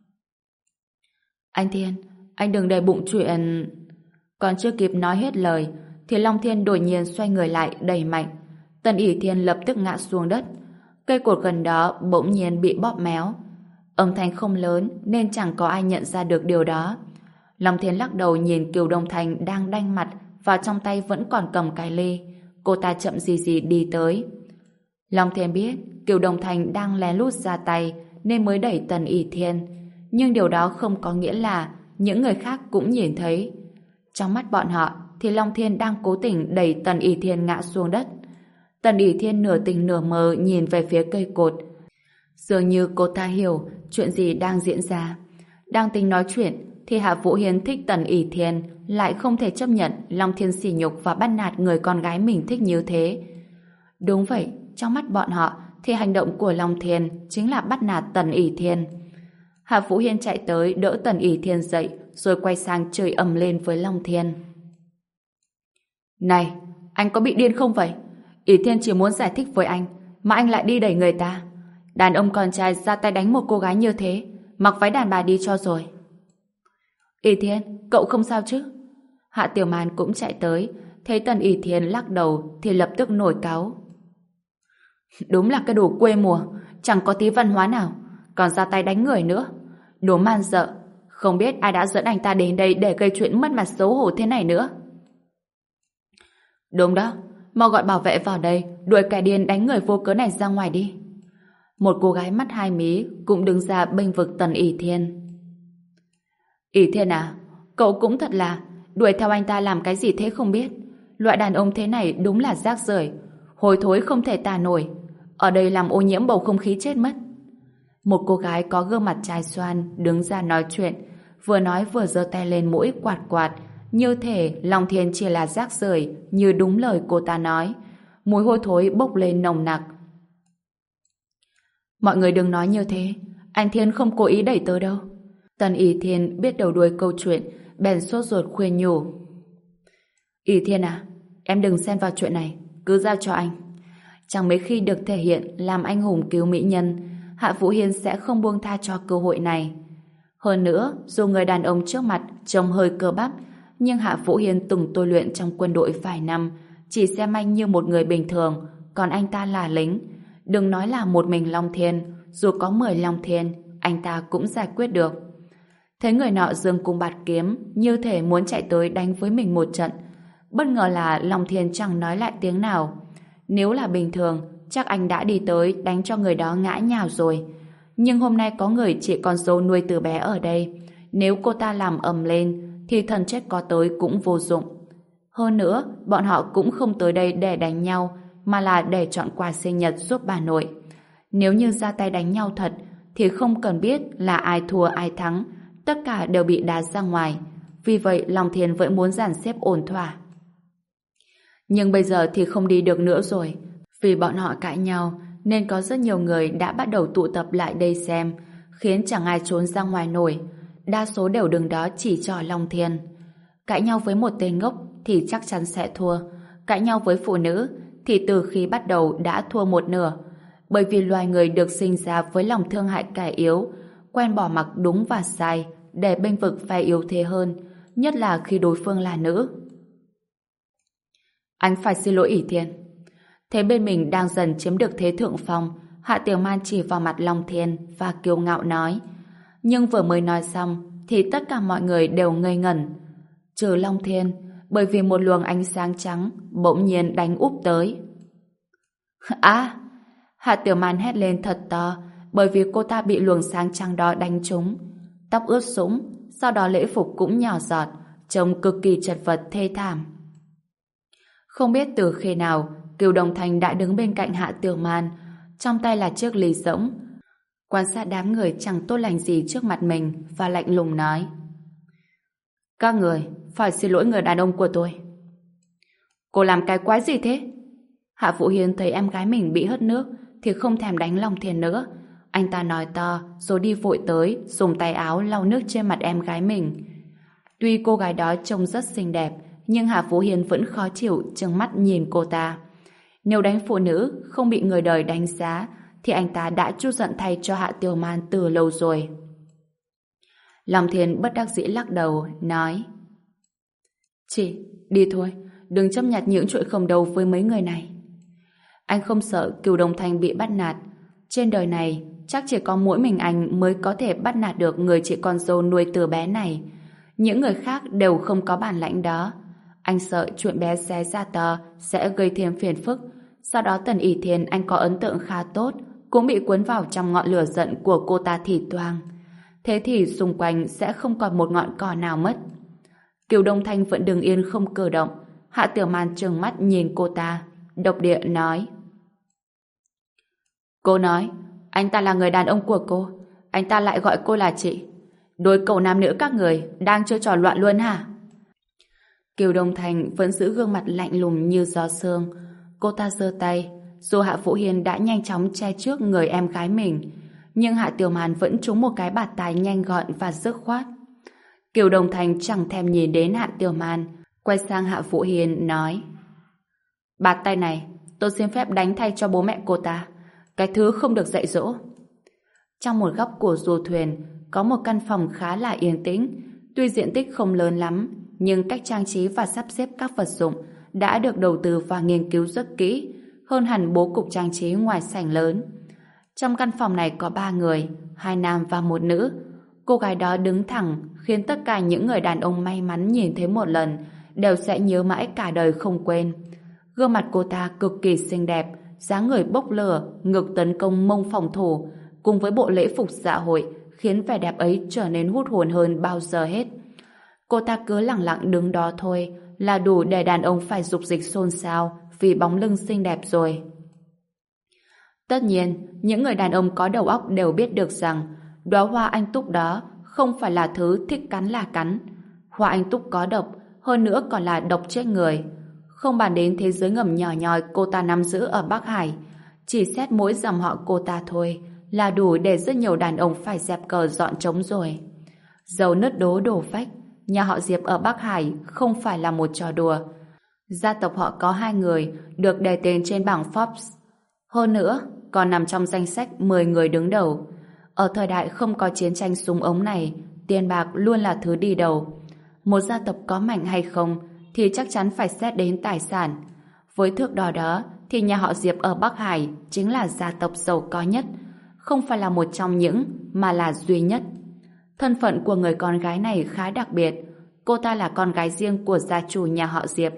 Anh Thiên, anh đừng để bụng chuyện... Còn chưa kịp nói hết lời thì Long Thiên đột nhiên xoay người lại đẩy mạnh. Tần Y Thiên lập tức ngã xuống đất. Cây cột gần đó bỗng nhiên bị bóp méo. Âm thanh không lớn nên chẳng có ai nhận ra được điều đó. Long Thiên lắc đầu nhìn Kiều Đông Thành đang đanh mặt và trong tay vẫn còn cầm cái ly. Cô ta chậm gì gì đi tới. Long Thiên biết Kiều Đông Thành đang lén lút ra tay nên mới đẩy Tần Y Thiên. Nhưng điều đó không có nghĩa là những người khác cũng nhìn thấy. Trong mắt bọn họ thì Long Thiên đang cố tình đẩy Tần Y Thiên ngã xuống đất. Tần Y Thiên nửa tỉnh nửa mơ nhìn về phía cây cột. Dường như cô ta hiểu chuyện gì đang diễn ra. Đang tính nói chuyện thì Hạ Vũ Hiên thích Tần Y Thiên lại không thể chấp nhận Long Thiên sỉ nhục và bắt nạt người con gái mình thích như thế. Đúng vậy, trong mắt bọn họ thì hành động của Long Thiên chính là bắt nạt Tần Y Thiên. Hạ Vũ Hiên chạy tới đỡ Tần Y Thiên dậy rồi quay sang chửi ầm lên với Long Thiên. Này, anh có bị điên không vậy? Y Thiên chỉ muốn giải thích với anh mà anh lại đi đẩy người ta. Đàn ông con trai ra tay đánh một cô gái như thế, mặc váy đàn bà đi cho rồi. Y Thiên, cậu không sao chứ? Hạ Tiểu Man cũng chạy tới, thấy Tần Y Thiên lắc đầu thì lập tức nổi cáu. Đúng là cái đồ quê mùa, chẳng có tí văn hóa nào, còn ra tay đánh người nữa. Đồ man dợ, không biết ai đã dẫn anh ta đến đây để gây chuyện mất mặt xấu hổ thế này nữa. Đúng đó, mau gọi bảo vệ vào đây, đuổi kẻ điên đánh người vô cớ này ra ngoài đi. Một cô gái mắt hai mí cũng đứng ra bênh vực Tần Y Thiên. Y Thiên à, cậu cũng thật là đuổi theo anh ta làm cái gì thế không biết. Loại đàn ông thế này đúng là rác rưởi, hôi thối không thể tả nổi. Ở đây làm ô nhiễm bầu không khí chết mất. Một cô gái có gương mặt trai xoan đứng ra nói chuyện, vừa nói vừa giơ tay lên mũi quạt quạt, như thể Long Thiên chỉ là rác rưởi như đúng lời cô ta nói. Mùi hôi thối bốc lên nồng nặc. Mọi người đừng nói như thế, anh Thiên không cố ý đẩy tớ đâu. Tần Y Thiên biết đầu đuôi câu chuyện, bèn sốt ruột khuyên nhủ. Y Thiên à, em đừng xen vào chuyện này, cứ giao cho anh. Chẳng mấy khi được thể hiện làm anh hùng cứu mỹ nhân, Hạ Vũ Hiên sẽ không buông tha cho cơ hội này. Hơn nữa, dù người đàn ông trước mặt trông hơi cơ bắp, nhưng Hạ Vũ Hiên từng tôi luyện trong quân đội vài năm, chỉ xem anh như một người bình thường, còn anh ta là lính. Đừng nói là một mình Long Thiên, dù có mười Long Thiên, anh ta cũng giải quyết được. Thấy người nọ giương cung bạt kiếm, như thể muốn chạy tới đánh với mình một trận. Bất ngờ là Long Thiên chẳng nói lại tiếng nào. Nếu là bình thường, chắc anh đã đi tới đánh cho người đó ngã nhào rồi. Nhưng hôm nay có người chị con dâu nuôi từ bé ở đây. Nếu cô ta làm ầm lên, thì thần chết có tới cũng vô dụng. Hơn nữa, bọn họ cũng không tới đây để đánh nhau, mà là để chọn quà sinh nhật giúp bà nội. Nếu như ra tay đánh nhau thật, thì không cần biết là ai thua ai thắng, tất cả đều bị đá ra ngoài. Vì vậy, Long Thiên vẫn muốn dàn xếp ổn thỏa. Nhưng bây giờ thì không đi được nữa rồi. Vì bọn họ cãi nhau, nên có rất nhiều người đã bắt đầu tụ tập lại đây xem, khiến chẳng ai trốn ra ngoài nổi. Đa số đều đứng đó chỉ trỏ Long Thiên. Cãi nhau với một tên ngốc thì chắc chắn sẽ thua. Cãi nhau với phụ nữ thì từ khi bắt đầu đã thua một nửa. Bởi vì loài người được sinh ra với lòng thương hại kẻ yếu, quen bỏ mặc đúng và sai để bênh vực phe yếu thế hơn, nhất là khi đối phương là nữ. Anh phải xin lỗi ỷ Thiên. Thế bên mình đang dần chiếm được thế thượng phong, Hạ Tiểu Man chỉ vào mặt Long Thiên và kiêu ngạo nói. Nhưng vừa mới nói xong thì tất cả mọi người đều ngây ngẩn. Trừ Long Thiên, bởi vì một luồng ánh sáng trắng bỗng nhiên đánh úp tới. À! Hạ Tiểu Man hét lên thật to, bởi vì cô ta bị luồng sáng trắng đó đánh trúng. Tóc ướt sũng, sau đó lễ phục cũng nhỏ giọt, trông cực kỳ chật vật thê thảm. Không biết từ khi nào, Kiều Đồng Thành đã đứng bên cạnh Hạ Tiểu Man, trong tay là chiếc ly rỗng. Quan sát đám người chẳng tốt lành gì trước mặt mình và lạnh lùng nói. Các người, phải xin lỗi người đàn ông của tôi. Cô làm cái quái gì thế? Hạ Vũ Hiên thấy em gái mình bị hất nước thì không thèm đánh Long Thiên nữa. Anh ta nói to rồi đi vội tới, dùng tay áo lau nước trên mặt em gái mình. Tuy cô gái đó trông rất xinh đẹp, nhưng Hạ Vũ Hiên vẫn khó chịu trừng mắt nhìn cô ta. Nếu đánh phụ nữ không bị người đời đánh giá thì anh ta đã trút giận thay cho Hạ Tiểu Man từ lâu rồi. Long Thiên bất đắc dĩ lắc đầu, nói. Chị, đi thôi, đừng chấp nhặt những chuyện không đâu với mấy người này. Anh không sợ Kiều Đồng Thành bị bắt nạt. Trên đời này, chắc chỉ có mỗi mình anh mới có thể bắt nạt được người chị con dâu nuôi từ bé này. Những người khác đều không có bản lãnh đó. Anh sợ chuyện bé xé ra tờ sẽ gây thêm phiền phức. Sau đó Tần ỷ Thiên anh có ấn tượng khá tốt, cũng bị cuốn vào trong ngọn lửa giận của cô ta thì toang. Thế thì xung quanh sẽ không còn một ngọn cỏ nào mất. Kiều Đông Thanh vẫn đứng yên không cử động. Hạ Tiểu Man trừng mắt nhìn cô ta, độc địa nói. Cô nói, anh ta là người đàn ông của cô, anh ta lại gọi cô là chị. Đôi cậu nam nữ các người đang chơi trò loạn luôn hả? Kiều Đông Thành vẫn giữ gương mặt lạnh lùng như gió sương. Cô ta giơ tay, dù Hạ Vũ Hiên đã nhanh chóng che trước người em gái mình, nhưng Hạ Tiểu Man vẫn trúng một cái bạt tai nhanh gọn và dứt khoát. Kiều Đông Thành chẳng thèm nhìn đến Hạ Tiểu Man, quay sang Hạ Vũ Hiên nói. Bạt tay này, tôi xin phép đánh thay cho bố mẹ cô ta. Cái thứ không được dạy dỗ. Trong một góc của du thuyền có một căn phòng khá là yên tĩnh. Tuy diện tích không lớn lắm, nhưng cách trang trí và sắp xếp các vật dụng đã được đầu tư và nghiên cứu rất kỹ, hơn hẳn bố cục trang trí ngoài sảnh lớn. Trong căn phòng này có ba người, hai nam và một nữ. Cô gái đó đứng thẳng khiến tất cả những người đàn ông may mắn nhìn thấy một lần đều sẽ nhớ mãi cả đời không quên. Gương mặt cô ta cực kỳ xinh đẹp, dáng người bốc lửa, ngực tấn công mông phòng thủ, cùng với bộ lễ phục dạ hội khiến vẻ đẹp ấy trở nên hút hồn hơn bao giờ hết. Cô ta cứ lặng lặng đứng đó thôi là đủ để đàn ông phải dục dịch xôn xao vì bóng lưng xinh đẹp rồi. Tất nhiên, những người đàn ông có đầu óc đều biết được rằng đóa hoa anh túc đó không phải là thứ thích cắn là cắn. Hoa anh túc có độc, hơn nữa còn là độc chết người. Không bàn đến thế giới ngầm nhỏ nhoi cô ta nắm giữ ở Bắc Hải, chỉ xét mỗi dòng họ cô ta thôi là đủ để rất nhiều đàn ông phải dẹp cờ dọn trống rồi. Dầu nứt đố đổ vách, nhà họ Diệp ở Bắc Hải không phải là một trò đùa. Gia tộc họ có hai người được đề tên trên bảng Forbes. Hơn nữa, còn nằm trong danh sách mười người đứng đầu. Ở thời đại không có chiến tranh súng ống này, tiền bạc luôn là thứ đi đầu. Một gia tộc có mạnh hay không thì chắc chắn phải xét đến tài sản. Với thước đo đó thì nhà họ Diệp ở Bắc Hải chính là gia tộc giàu có nhất, không phải là một trong những mà là duy nhất. Thân phận của người con gái này khá đặc biệt. Cô ta là con gái riêng của gia chủ nhà họ Diệp.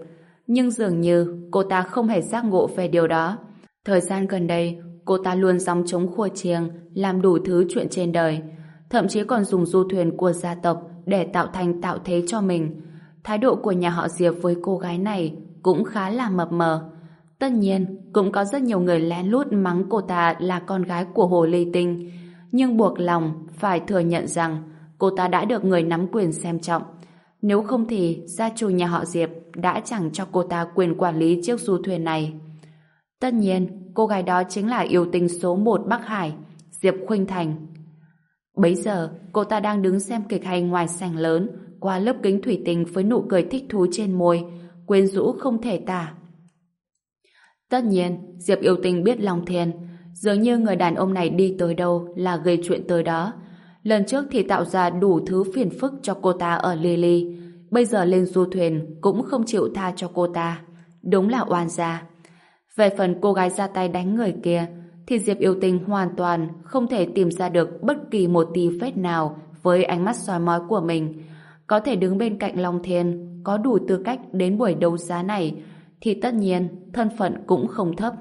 Nhưng dường như cô ta không hề giác ngộ về điều đó. Thời gian gần đây, cô ta luôn gióng trống khua chiêng, làm đủ thứ chuyện trên đời, thậm chí còn dùng du thuyền của gia tộc để tạo thành tạo thế cho mình. Thái độ của nhà họ Diệp với cô gái này cũng khá là mập mờ. Tất nhiên, cũng có rất nhiều người lén lút mắng cô ta là con gái của Hồ Ly Tinh, nhưng buộc lòng phải thừa nhận rằng cô ta đã được người nắm quyền xem trọng. Nếu không thì gia chủ nhà họ Diệp đã chẳng cho cô ta quyền quản lý chiếc du thuyền này. Tất nhiên, cô gái đó chính là yêu tinh số một Bắc Hải, Diệp Khuynh Thành. Bấy giờ, cô ta đang đứng xem kịch hay ngoài sảnh lớn, qua lớp kính thủy tinh với nụ cười thích thú trên môi, quyến rũ không thể tả. Tất nhiên, Diệp yêu tinh biết Long Thiên, dường như người đàn ông này đi tới đâu là gây chuyện tới đó. Lần trước thì tạo ra đủ thứ phiền phức cho cô ta ở Lily, bây giờ lên du thuyền cũng không chịu tha cho cô ta. Đúng là oan gia. Về phần cô gái ra tay đánh người kia, thì Diệp yêu tinh hoàn toàn không thể tìm ra được bất kỳ một tí vết nào với ánh mắt soi mói của mình. Có thể đứng bên cạnh Long Thiên, có đủ tư cách đến buổi đấu giá này, thì tất nhiên thân phận cũng không thấp.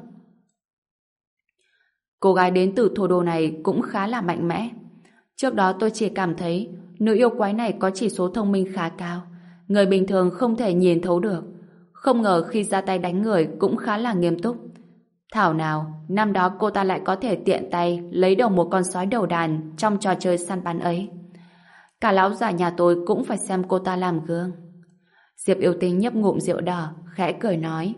Cô gái đến từ thủ đô này cũng khá là mạnh mẽ. Trước đó tôi chỉ cảm thấy nữ yêu quái này có chỉ số thông minh khá cao, người bình thường không thể nhìn thấu được. Không ngờ khi ra tay đánh người cũng khá là nghiêm túc. Thảo nào, năm đó cô ta lại có thể tiện tay lấy đầu một con sói đầu đàn trong trò chơi săn bắn ấy. Cả lão già nhà tôi cũng phải xem cô ta làm gương. Diệp yêu tinh nhấp ngụm rượu đỏ, khẽ cười nói.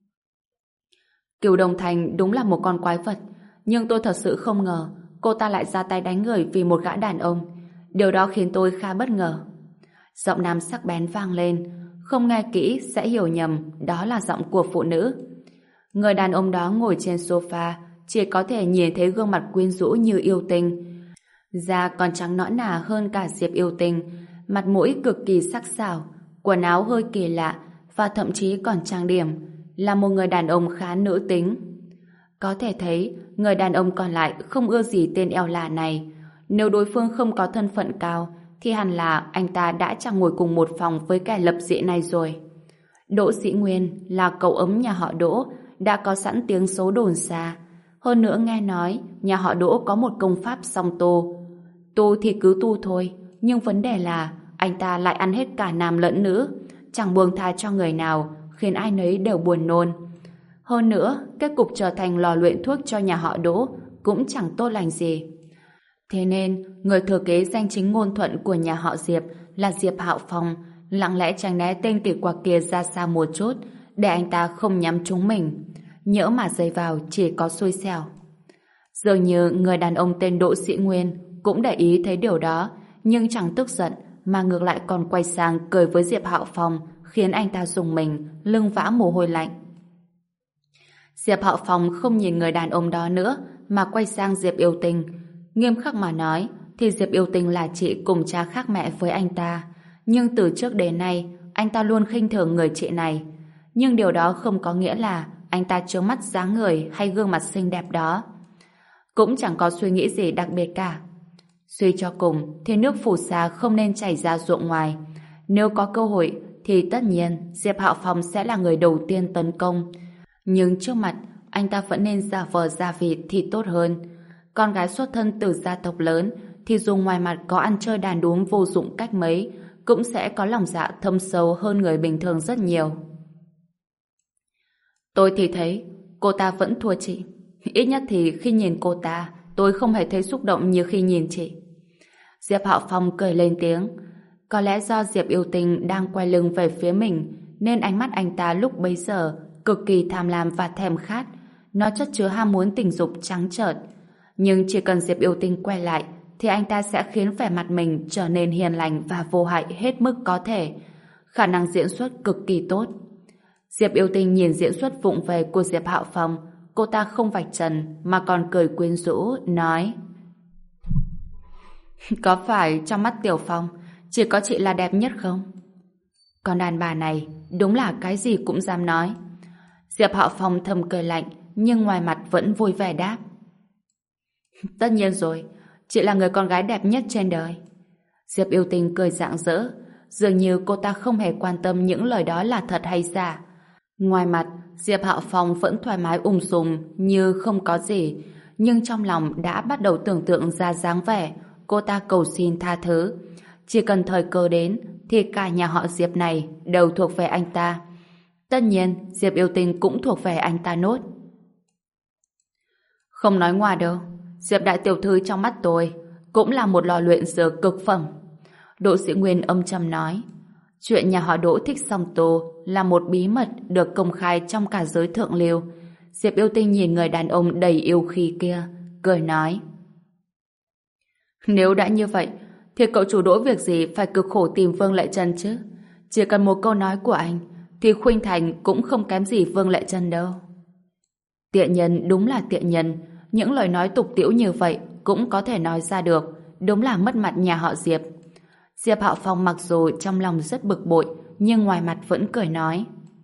Cửu Đồng Thành đúng là một con quái vật, nhưng tôi thật sự không ngờ cô ta lại ra tay đánh người vì một gã đàn ông. Điều đó khiến tôi khá bất ngờ. Giọng nam sắc bén vang lên, không nghe kỹ sẽ hiểu nhầm đó là giọng của phụ nữ. Người đàn ông đó ngồi trên sofa, chỉ có thể nhìn thấy gương mặt quyến rũ như yêu tinh. Da còn trắng nõn nà hơn cả Diệp yêu tinh, mặt mũi cực kỳ sắc sảo, quần áo hơi kỳ lạ và thậm chí còn trang điểm, là một người đàn ông khá nữ tính. Có thể thấy, người đàn ông còn lại không ưa gì tên eo lạ này. Nếu đối phương không có thân phận cao, thì hẳn là anh ta đã chẳng ngồi cùng một phòng với kẻ lập dị này rồi. Đỗ Sĩ Nguyên là cậu ấm nhà họ Đỗ, đã có sẵn tiếng xấu đồn xa. Hơn nữa nghe nói, nhà họ Đỗ có một công pháp song tu. Tu thì cứ tu thôi, nhưng vấn đề là anh ta lại ăn hết cả nam lẫn nữ, chẳng buông tha cho người nào, khiến ai nấy đều buồn nôn. Hơn nữa, kết cục trở thành lò luyện thuốc cho nhà họ Đỗ cũng chẳng tốt lành gì. Thế nên, người thừa kế danh chính ngôn thuận của nhà họ Diệp là Diệp Hạo Phong lặng lẽ tránh né tên kỳ quặc kia ra xa một chút, để anh ta không nhắm trúng mình. Nhỡ mà dây vào chỉ có xui xẻo. Dường như người đàn ông tên Đỗ Sĩ Nguyên cũng để ý thấy điều đó, nhưng chẳng tức giận, mà ngược lại còn quay sang cười với Diệp Hạo Phong, khiến anh ta rùng mình, lưng vã mồ hôi lạnh. Diệp Hạo Phong không nhìn người đàn ông đó nữa, mà quay sang Diệp yêu tinh. Nghiêm khắc mà nói, thì Diệp yêu tinh là chị cùng cha khác mẹ với anh ta. Nhưng từ trước đến nay, anh ta luôn khinh thường người chị này. Nhưng điều đó không có nghĩa là anh ta trướng mắt dáng người hay gương mặt xinh đẹp đó. Cũng chẳng có suy nghĩ gì đặc biệt cả. Suy cho cùng, thì nước phù sa không nên chảy ra ruộng ngoài. Nếu có cơ hội, thì tất nhiên Diệp Hạo Phong sẽ là người đầu tiên tấn công. Nhưng trước mặt, anh ta vẫn nên giả vờ giả vịt thì tốt hơn. Con gái xuất thân từ gia tộc lớn, thì dù ngoài mặt có ăn chơi đàn đúm vô dụng cách mấy, cũng sẽ có lòng dạ thâm sâu hơn người bình thường rất nhiều. Tôi thì thấy cô ta vẫn thua chị. Ít nhất thì khi nhìn cô ta, tôi không hề thấy xúc động như khi nhìn chị. Diệp Hạo Phong cười lên tiếng. Có lẽ do Diệp yêu tinh đang quay lưng về phía mình, nên ánh mắt anh ta lúc bấy giờ cực kỳ tham lam và thèm khát. Nó chất chứa ham muốn tình dục trắng trợn. Nhưng chỉ cần Diệp yêu tinh quay lại, thì anh ta sẽ khiến vẻ mặt mình trở nên hiền lành và vô hại hết mức có thể. Khả năng diễn xuất cực kỳ tốt. Diệp yêu tinh nhìn diễn xuất vụng về của Diệp Hạo Phong, cô ta không vạch trần mà còn cười quyến rũ, nói: Có phải trong mắt Tiểu Phong chỉ có chị là đẹp nhất không? Con đàn bà này đúng là cái gì cũng dám nói. Diệp Hạo Phong thầm cười lạnh, nhưng ngoài mặt vẫn vui vẻ đáp: Tất nhiên rồi, chị là người con gái đẹp nhất trên đời. Diệp yêu tinh cười rạng rỡ, dường như cô ta không hề quan tâm những lời đó là thật hay giả. Ngoài mặt, Diệp Hạo Phong vẫn thoải mái ung dung như không có gì, nhưng trong lòng đã bắt đầu tưởng tượng ra dáng vẻ cô ta cầu xin tha thứ. Chỉ cần thời cơ đến thì cả nhà họ Diệp này đều thuộc về anh ta. Tất nhiên, Diệp Yêu Tinh cũng thuộc về anh ta nốt. Không nói ngoài đâu, Diệp đại tiểu thư trong mắt tôi cũng là một lò luyện dược cực phẩm. Đỗ Sĩ Nguyên âm trầm nói, chuyện nhà họ Đỗ thích song tô là một bí mật được công khai trong cả giới thượng lưu. Diệp Yêu Tinh nhìn người đàn ông đầy yêu khí kia, cười nói, nếu đã như vậy thì cậu chủ Đỗ việc gì phải cực khổ tìm Vương Lệ Trân chứ? Chỉ cần một câu nói của anh thì Khuynh Thành cũng không kém gì Vương Lệ Trân đâu. Tiện nhân đúng là tiện nhân, những lời nói tục tĩu như vậy cũng có thể nói ra được, đúng là mất mặt nhà họ Diệp. Diệp Hạo Phong mặc dù trong lòng rất bực bội, nhưng ngoài mặt vẫn cười nói,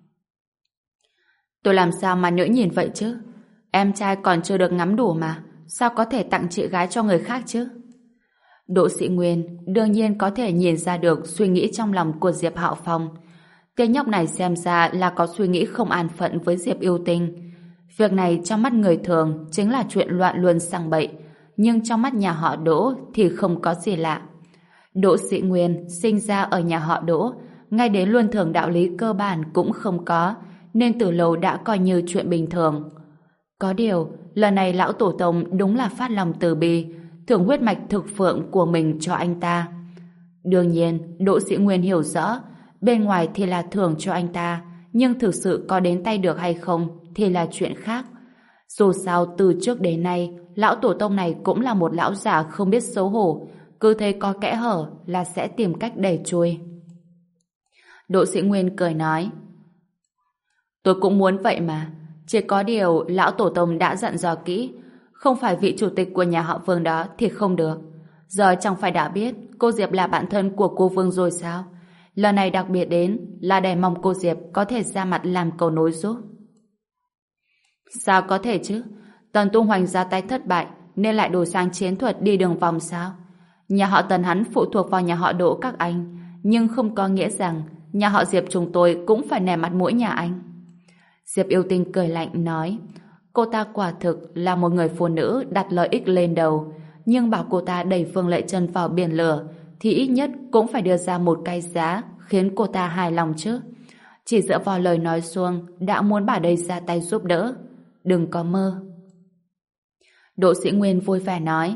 tôi làm sao mà nỡ nhìn vậy chứ? Em trai còn chưa được ngắm đủ mà, sao có thể tặng chị gái cho người khác chứ? Đỗ Sĩ Nguyên đương nhiên có thể nhìn ra được suy nghĩ trong lòng của Diệp Hạo Phong. Tên nhóc này xem ra là có suy nghĩ không an phận với Diệp Yêu Tinh. Việc này trong mắt người thường chính là chuyện loạn luân sang bậy, nhưng trong mắt nhà họ Đỗ thì không có gì lạ. Đỗ Sĩ Nguyên sinh ra ở nhà họ Đỗ, ngay đến luân thường đạo lý cơ bản cũng không có, nên từ lâu đã coi như chuyện bình thường. Có điều, lần này lão tổ tông đúng là phát lòng từ bi, thưởng huyết mạch thực phượng của mình cho anh ta. Đương nhiên, Đỗ Sĩ Nguyên hiểu rõ, bên ngoài thì là thưởng cho anh ta, nhưng thực sự có đến tay được hay không thì là chuyện khác. Dù sao từ trước đến nay, lão tổ tông này cũng là một lão già không biết xấu hổ, cứ thấy có kẽ hở là sẽ tìm cách đẩy trôi. Đỗ Sĩ Nguyên cười nói, tôi cũng muốn vậy mà, chỉ có điều lão tổ tông đã dặn dò kỹ, không phải vị chủ tịch của nhà họ Vương đó thì không được. Giờ chẳng phải đã biết cô Diệp là bạn thân của cô Vương rồi sao? Lần này đặc biệt đến là để mong cô Diệp có thể ra mặt làm cầu nối giúp. Sao có thể chứ? Tần Tung Hoành ra tay thất bại nên lại đổi sang chiến thuật đi đường vòng sao? Nhà họ Tần hắn phụ thuộc vào nhà họ Đỗ các anh, nhưng không có nghĩa rằng nhà họ Diệp chúng tôi cũng phải nể mặt mũi nhà anh. Diệp Yêu Tinh cười lạnh nói, cô ta quả thực là một người phụ nữ đặt lợi ích lên đầu, nhưng bảo cô ta đẩy Vương Lệ Trân vào biển lửa thì ít nhất cũng phải đưa ra một cái giá khiến cô ta hài lòng chứ. Chỉ dựa vào lời nói suông đã muốn bà đây ra tay giúp đỡ, đừng có mơ. Đỗ Sĩ Nguyên vui vẻ nói,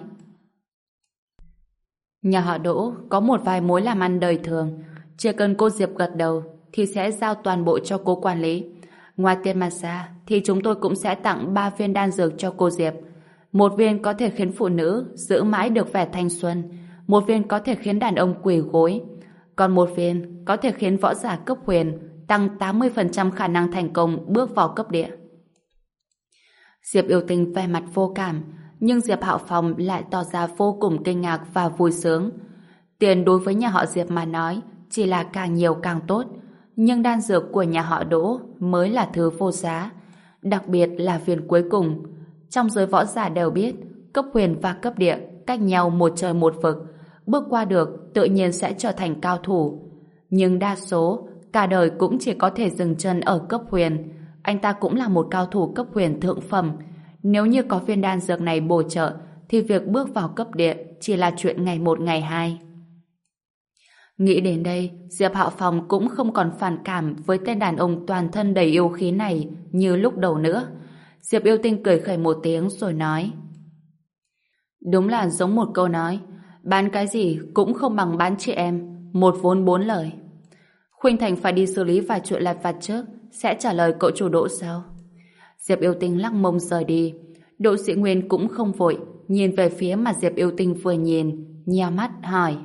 nhà họ Đỗ có một vài mối làm ăn đời thường, chỉ cần cô Diệp gật đầu thì sẽ giao toàn bộ cho cô quản lý. Ngoài tiền mặt ra thì chúng tôi cũng sẽ tặng ba viên đan dược cho cô Diệp. Một viên có thể khiến phụ nữ giữ mãi được vẻ thanh xuân, một viên có thể khiến đàn ông quỳ gối, còn một viên có thể khiến võ giả cấp huyền tăng tám mươi phần trăm khả năng thành công bước vào cấp địa. Diệp Yêu Tinh vẻ mặt vô cảm, nhưng Diệp Hạo Phong lại tỏ ra vô cùng kinh ngạc và vui sướng. Tiền đối với nhà họ Diệp mà nói chỉ là càng nhiều càng tốt, nhưng đan dược của nhà họ Đỗ mới là thứ vô giá, đặc biệt là viên cuối cùng. Trong giới võ giả đều biết, cấp huyền và cấp địa cách nhau một trời một vực, bước qua được tự nhiên sẽ trở thành cao thủ. Nhưng đa số, cả đời cũng chỉ có thể dừng chân ở cấp huyền. Anh ta cũng là một cao thủ cấp huyền thượng phẩm. Nếu như có viên đan dược này bổ trợ, thì việc bước vào cấp địa chỉ là chuyện ngày một ngày hai. Nghĩ đến đây, Diệp Hạo Phong cũng không còn phản cảm với tên đàn ông toàn thân đầy yêu khí này như lúc đầu nữa. Diệp Yêu Tinh cười khẩy một tiếng rồi nói, đúng là giống một câu nói, bán cái gì cũng không bằng bán chị em, một vốn bốn lời. Khuynh Thành phải đi xử lý vài chuyện lặt vặt trước, sẽ trả lời cậu chủ Đỗ sau. Diệp Yêu Tinh lắc mông rời đi. Đỗ Sĩ Nguyên cũng không vội, nhìn về phía mà Diệp Yêu Tinh vừa nhìn, nheo mắt hỏi,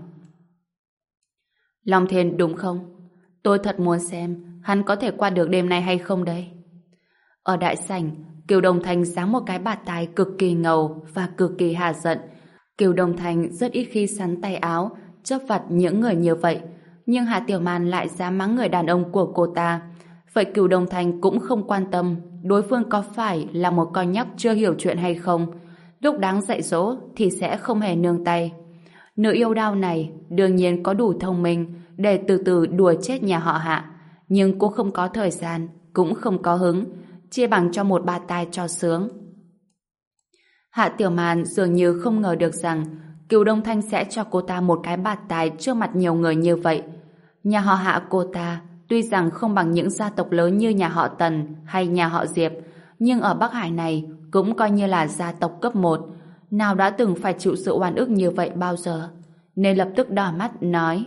Long Thiên đúng không? Tôi thật muốn xem hắn có thể qua được đêm nay hay không đây. Ở đại sảnh, Kiều Đồng Thành giáng một cái bạt tai cực kỳ ngầu và cực kỳ hà giận. Kiều Đồng Thành rất ít khi sắn tay áo chớp vặt những người như vậy, nhưng Hà Tiểu Màn lại dám mắng người đàn ông của cô ta. Vậy Kiều Đồng Thành cũng không quan tâm đối phương có phải là một con nhóc chưa hiểu chuyện hay không. Lúc đáng dạy dỗ thì sẽ không hề nương tay. Nữ yêu đao này đương nhiên có đủ thông minh để từ từ đùa chết nhà họ Hạ, nhưng cô không có thời gian cũng không có hứng, chia bằng cho một bạt tai cho sướng. Hạ Tiểu Mạn dường như không ngờ được rằng Cửu Đông Thanh sẽ cho cô ta một cái bạt tai trước mặt nhiều người như vậy. Nhà họ Hạ cô ta tuy rằng không bằng những gia tộc lớn như nhà họ Tần hay nhà họ Diệp, nhưng ở Bắc Hải này cũng coi như là gia tộc cấp một, nào đã từng phải chịu sự oan ức như vậy bao giờ, nên lập tức đỏ mắt nói: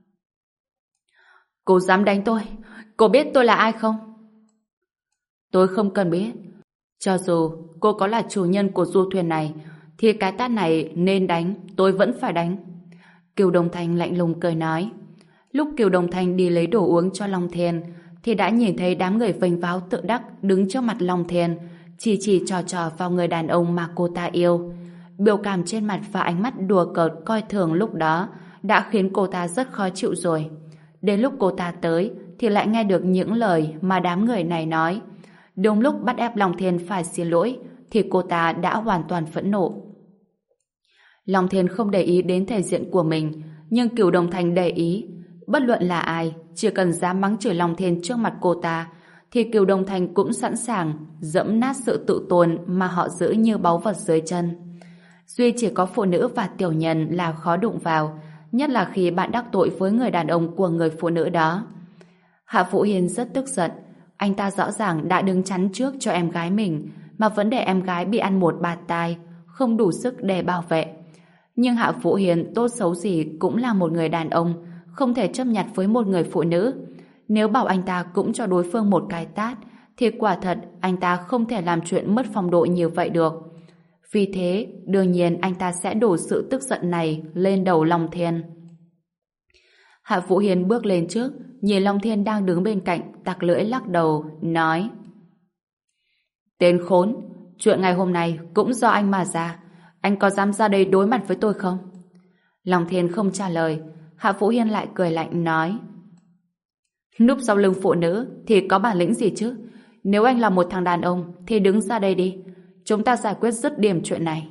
Cô dám đánh tôi? Cô biết tôi là ai không? Tôi không cần biết. Cho dù cô có là chủ nhân của du thuyền này, thì cái tát này nên đánh, tôi vẫn phải đánh. Kiều Đồng Thanh lạnh lùng cười nói. Lúc Kiều Đồng Thanh đi lấy đồ uống cho Long Thiên, thì đã nhìn thấy đám người vênh váo tự đắc đứng trước mặt Long Thiên, chỉ chỉ trò trò vào người đàn ông mà cô ta yêu. Biểu cảm trên mặt và ánh mắt đùa cợt coi thường lúc đó đã khiến cô ta rất khó chịu rồi. Đến lúc cô ta tới thì lại nghe được những lời mà đám người này nói. Đúng lúc bắt ép Long Thiên phải xin lỗi thì cô ta đã hoàn toàn phẫn nộ. Long Thiên không để ý đến thể diện của mình, nhưng Cửu Đồng Thanh để ý. Bất luận là ai, chỉ cần dám mắng chửi Long Thiên trước mặt cô ta thì Cửu Đồng Thanh cũng sẵn sàng dẫm nát sự tự tôn mà họ giữ như báu vật dưới chân. Duy chỉ có phụ nữ và tiểu nhân là khó đụng vào, nhất là khi bạn đắc tội với người đàn ông của người phụ nữ đó. Hạ Vũ Hiên rất tức giận. Anh ta rõ ràng đã đứng chắn trước cho em gái mình mà vẫn để em gái bị ăn một bạt tai, không đủ sức để bảo vệ. Nhưng Hạ Vũ Hiên tốt xấu gì cũng là một người đàn ông, không thể chấp nhặt với một người phụ nữ. Nếu bảo anh ta cũng cho đối phương một cái tát thì quả thật anh ta không thể làm chuyện mất phong độ như vậy được. Vì thế, đương nhiên anh ta sẽ đổ sự tức giận này lên đầu Long Thiên. Hạ Vũ Hiên bước lên trước, nhìn Long Thiên đang đứng bên cạnh, tặc lưỡi lắc đầu, nói: Tên khốn, chuyện ngày hôm nay cũng do anh mà ra. Anh có dám ra đây đối mặt với tôi không? Long Thiên không trả lời. Hạ Vũ Hiên lại cười lạnh nói: Núp sau lưng phụ nữ thì có bản lĩnh gì chứ? Nếu anh là một thằng đàn ông thì đứng ra đây đi. Chúng ta giải quyết dứt điểm chuyện này.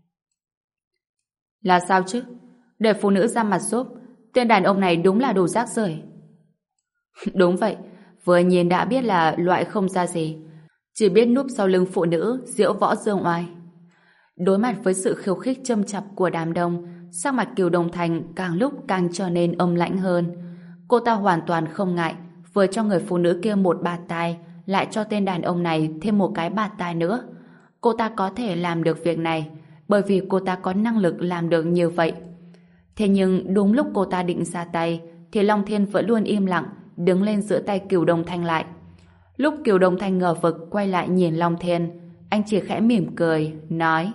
Là sao chứ? Để phụ nữ ra mặt giúp. Tên đàn ông này đúng là đồ rác rưởi. Đúng vậy, vừa nhìn đã biết là loại không ra gì, chỉ biết núp sau lưng phụ nữ diễu võ dương oai. Đối mặt với sự khiêu khích châm chọc của đám đông, sắc mặt Kiều Đồng Thanh càng lúc càng trở nên âm lãnh hơn. Cô ta hoàn toàn không ngại, vừa cho người phụ nữ kia một bạt tai, lại cho tên đàn ông này thêm một cái bạt tai nữa. Cô ta có thể làm được việc này bởi vì cô ta có năng lực làm được như vậy. Thế nhưng đúng lúc cô ta định ra tay thì Long Thiên vẫn luôn im lặng, đứng lên giữa tay Kiều Đồng Thanh lại. Lúc Kiều Đồng Thanh ngờ vực quay lại nhìn Long Thiên, anh chỉ khẽ mỉm cười, nói: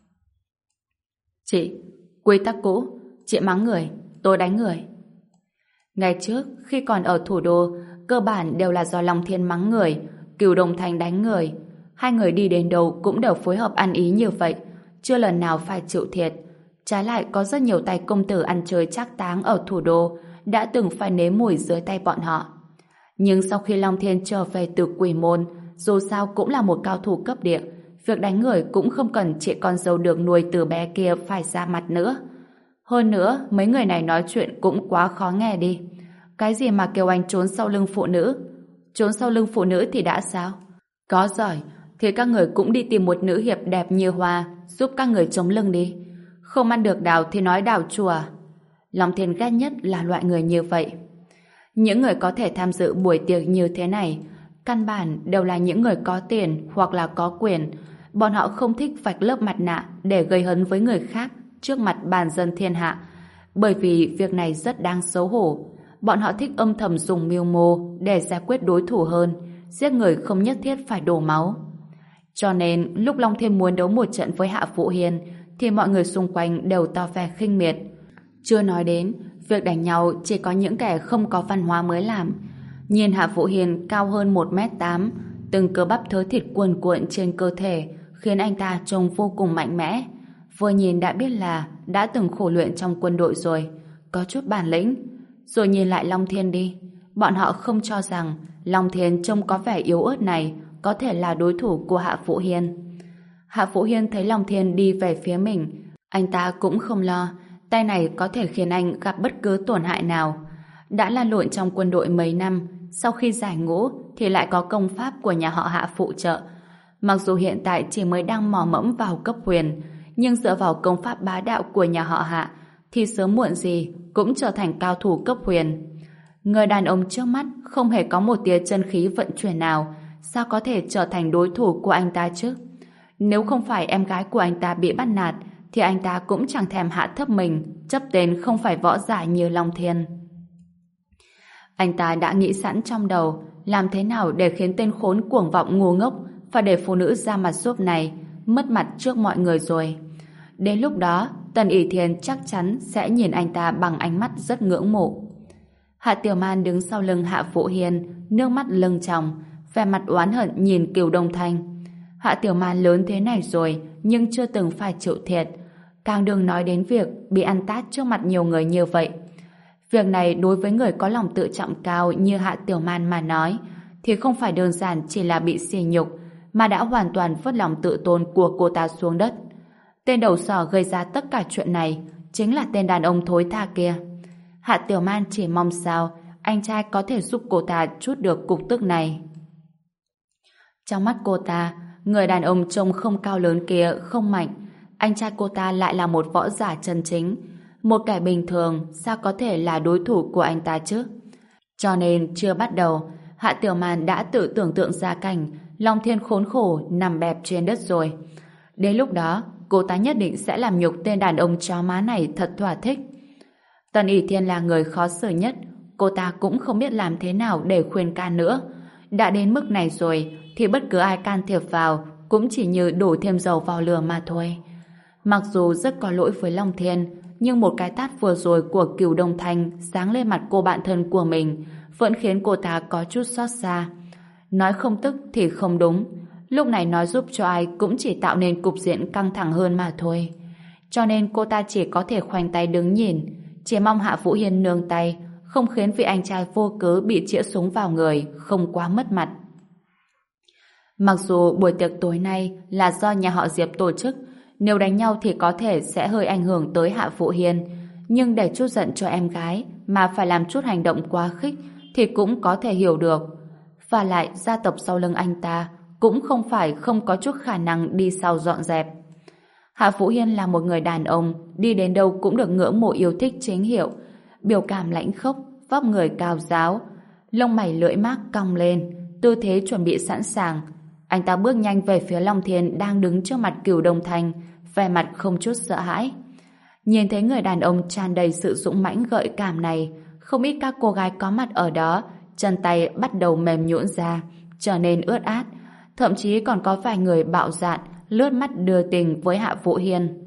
Chị, quy tắc cũ, chị mắng người, tôi đánh người. Ngày trước, khi còn ở thủ đô, cơ bản đều là do Long Thiên mắng người, Kiều Đồng Thanh đánh người. Hai người đi đến đâu cũng đều phối hợp ăn ý như vậy, chưa lần nào phải chịu thiệt. Trái lại có rất nhiều tay công tử ăn chơi trác táng ở thủ đô đã từng phải nếm mùi dưới tay bọn họ. Nhưng sau khi Long Thiên trở về từ Quỷ Môn, dù sao cũng là một cao thủ cấp địa, việc đánh người cũng không cần chị con dâu được nuôi từ bé kia phải ra mặt nữa. Hơn nữa, mấy người này nói chuyện cũng quá khó nghe đi. Cái gì mà kêu anh trốn sau lưng phụ nữ? Trốn sau lưng phụ nữ thì đã sao? Có giỏi thì các người cũng đi tìm một nữ hiệp đẹp như hoa giúp các người chống lưng đi. Không ăn được đào thì nói đào chùa. Long Thiên ghét nhất là loại người như vậy. Những người có thể tham dự buổi tiệc như thế này căn bản đều là những người có tiền hoặc là có quyền. Bọn họ không thích vạch lớp mặt nạ để gây hấn với người khác trước mặt bàn dân thiên hạ, bởi vì việc này rất đáng xấu hổ. Bọn họ thích âm thầm dùng mưu mô để giải quyết đối thủ hơn. Giết người không nhất thiết phải đổ máu. Cho nên lúc Long Thiên muốn đấu một trận với Hạ Vũ Hiên thì mọi người xung quanh đều tỏ vẻ khinh miệt. Chưa nói đến việc đánh nhau chỉ có những kẻ không có văn hóa mới làm. Nhìn Hạ Vũ Hiên cao hơn một mét tám, từng cơ bắp thớ thịt cuồn cuộn trên cơ thể khiến anh ta trông vô cùng mạnh mẽ. Vừa nhìn đã biết là đã từng khổ luyện trong quân đội rồi, có chút bản lĩnh. Rồi nhìn lại Long Thiên đi, bọn họ không cho rằng Long Thiên trông có vẻ yếu ớt này có thể là đối thủ của Hạ Vũ Hiên. Hạ Vũ Hiên thấy Long Thiên đi về phía mình, anh ta cũng không lo, tay này có thể khiến anh gặp bất cứ tổn hại nào. Đã lan lộn trong quân đội mấy năm, sau khi giải ngũ thì lại có công pháp của nhà họ Hạ phụ trợ. Mặc dù hiện tại chỉ mới đang mò mẫm vào cấp huyền, nhưng dựa vào công pháp bá đạo của nhà họ Hạ thì sớm muộn gì cũng trở thành cao thủ cấp huyền. Người đàn ông trước mắt không hề có một tia chân khí vận chuyển nào, sao có thể trở thành đối thủ của anh ta chứ? Nếu không phải em gái của anh ta bị bắt nạt, thì anh ta cũng chẳng thèm hạ thấp mình, chấp tên không phải võ giả như Long Thiên. Anh ta đã nghĩ sẵn trong đầu làm thế nào để khiến tên khốn cuồng vọng ngu ngốc và để phụ nữ ra mặt giúp này mất mặt trước mọi người rồi. Đến lúc đó, Tần ỷ Thiên chắc chắn sẽ nhìn anh ta bằng ánh mắt rất ngưỡng mộ. Hạ Tiểu Man đứng sau lưng Hạ Vũ Hiên, nước mắt lưng tròng, vẻ mặt oán hận nhìn Cửu Đông Thanh. Hạ Tiểu Man lớn thế này rồi, nhưng chưa từng phải chịu thiệt. Càng đừng nói đến việc bị ăn tát trước mặt nhiều người như vậy. Việc này đối với người có lòng tự trọng cao như Hạ Tiểu Man mà nói, thì không phải đơn giản chỉ là bị sỉ nhục, mà đã hoàn toàn vứt lòng tự tôn của cô ta xuống đất. Tên đầu sỏ gây ra tất cả chuyện này chính là tên đàn ông thối tha kia. Hạ Tiểu Man chỉ mong sao anh trai có thể giúp cô ta trút được cục tức này. Trong mắt cô ta, người đàn ông trông không cao lớn kia không mạnh, anh trai cô ta lại là một võ giả chân chính. Một kẻ bình thường sao có thể là đối thủ của anh ta chứ? Cho nên chưa bắt đầu, Hạ Tiểu Man đã tự tưởng tượng ra cảnh Long Thiên khốn khổ nằm bẹp trên đất rồi. Đến lúc đó, cô ta nhất định sẽ làm nhục tên đàn ông chó má này thật thỏa thích. Tần ỷ Thiên là người khó xử nhất, cô ta cũng không biết làm thế nào để khuyên can nữa. Đã đến mức này rồi, thì bất cứ ai can thiệp vào cũng chỉ như đổ thêm dầu vào lửa mà thôi. Mặc dù rất có lỗi với Long Thiên, nhưng một cái tát vừa rồi của Cửu Đông Thanh giáng lên mặt cô bạn thân của mình vẫn khiến cô ta có chút xót xa. Nói không tức thì không đúng, lúc này nói giúp cho ai cũng chỉ tạo nên cục diện căng thẳng hơn mà thôi. Cho nên cô ta chỉ có thể khoanh tay đứng nhìn, chỉ mong Hạ Vũ Hiên nương tay, không khiến vị anh trai vô cớ bị chĩa súng vào người không quá mất mặt. Mặc dù buổi tiệc tối nay là do nhà họ Diệp tổ chức, nếu đánh nhau thì có thể sẽ hơi ảnh hưởng tới Hạ Vũ Hiên, nhưng để chút giận cho em gái mà phải làm chút hành động quá khích thì cũng có thể hiểu được. Và lại gia tộc sau lưng anh ta cũng không phải không có chút khả năng đi sau dọn dẹp. Hạ Vũ Hiên là một người đàn ông, đi đến đâu cũng được ngưỡng mộ yêu thích chính hiệu, biểu cảm lãnh khốc, vóc người cao ráo, lông mày lưỡi mác cong lên, tư thế chuẩn bị sẵn sàng. Anh ta bước nhanh về phía Long Thiên đang đứng trước mặt Cửu Đông Thanh, vẻ mặt không chút sợ hãi. Nhìn thấy người đàn ông tràn đầy sự dũng mãnh gợi cảm này, không ít các cô gái có mặt ở đó, chân tay bắt đầu mềm nhũn ra, trở nên ướt át, thậm chí còn có vài người bạo dạn lướt mắt đưa tình với Hạ Vũ Hiên.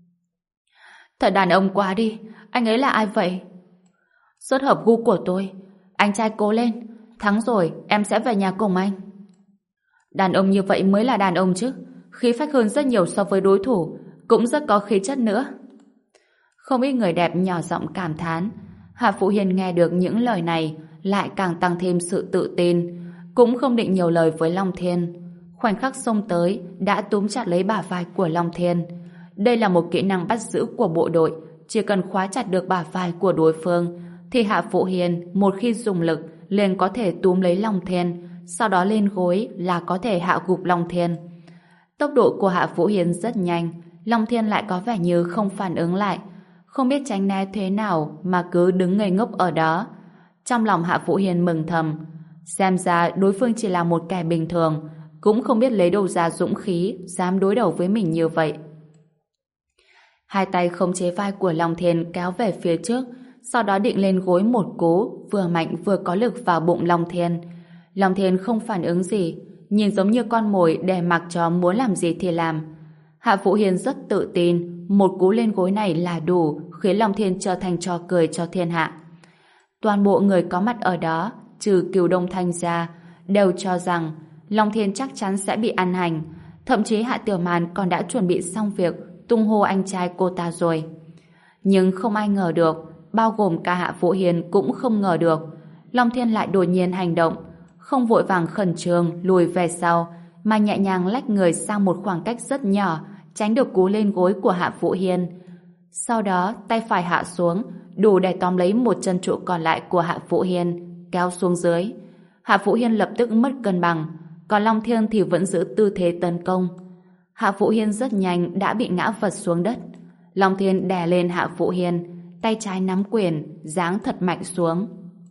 Thật đàn ông quá đi, anh ấy là ai vậy? Rất hợp gu của tôi. Anh trai cố lên, thắng rồi em sẽ về nhà cùng anh. Đàn ông như vậy mới là đàn ông chứ, khí phách hơn rất nhiều so với đối thủ, cũng rất có khí chất nữa. Không ít người đẹp nhỏ giọng cảm thán. Hạ Vũ Hiên nghe được những lời này lại càng tăng thêm sự tự tin, cũng không định nhiều lời với Long Thiên. Khoảnh khắc xông tới đã túm chặt lấy bả vai của Long Thiên. Đây là một kỹ năng bắt giữ của bộ đội, chỉ cần khóa chặt được bả vai của đối phương thì Hạ Vũ Hiên một khi dùng lực liền có thể túm lấy Long Thiên, sau đó lên gối là có thể hạ gục Long Thiên. Tốc độ của Hạ Vũ Hiên rất nhanh, Long Thiên lại có vẻ như không phản ứng lại, không biết tránh né thế nào mà cứ đứng ngây ngốc ở đó. Trong lòng Hạ Vũ Hiên mừng thầm, xem ra đối phương chỉ là một kẻ bình thường, cũng không biết lấy đâu ra dũng khí dám đối đầu với mình như vậy. Hai tay khống chế vai của Long Thiên kéo về phía trước, sau đó định lên gối một cú vừa mạnh vừa có lực vào bụng Long Thiên. Long Thiên không phản ứng gì, nhìn giống như con mồi để mặc cho muốn làm gì thì làm. Hạ Vũ Hiên rất tự tin, một cú lên gối này là đủ khiến Long Thiên trở thành trò cười cho thiên hạ. Toàn bộ người có mặt ở đó, trừ Cửu Đông Thanh ra, đều cho rằng Long Thiên chắc chắn sẽ bị ăn hành. Thậm chí Hạ Tiểu Man còn đã chuẩn bị xong việc tung hô anh trai cô ta rồi. Nhưng không ai ngờ được, bao gồm cả Hạ Vũ Hiên cũng không ngờ được, Long Thiên lại đột nhiên hành động, không vội vàng khẩn trương lùi về sau, mà nhẹ nhàng lách người sang một khoảng cách rất nhỏ, tránh được cú lên gối của Hạ Vũ Hiên. Sau đó tay phải hạ xuống, đủ để tóm lấy một chân trụ còn lại của Hạ Vũ Hiên, kéo xuống dưới. Hạ Vũ Hiên lập tức mất cân bằng, còn Long Thiên thì vẫn giữ tư thế tấn công. Hạ Vũ Hiên rất nhanh đã bị ngã vật xuống đất. Long Thiên đè lên Hạ Vũ Hiên, tay trái nắm quyền, giáng thật mạnh xuống.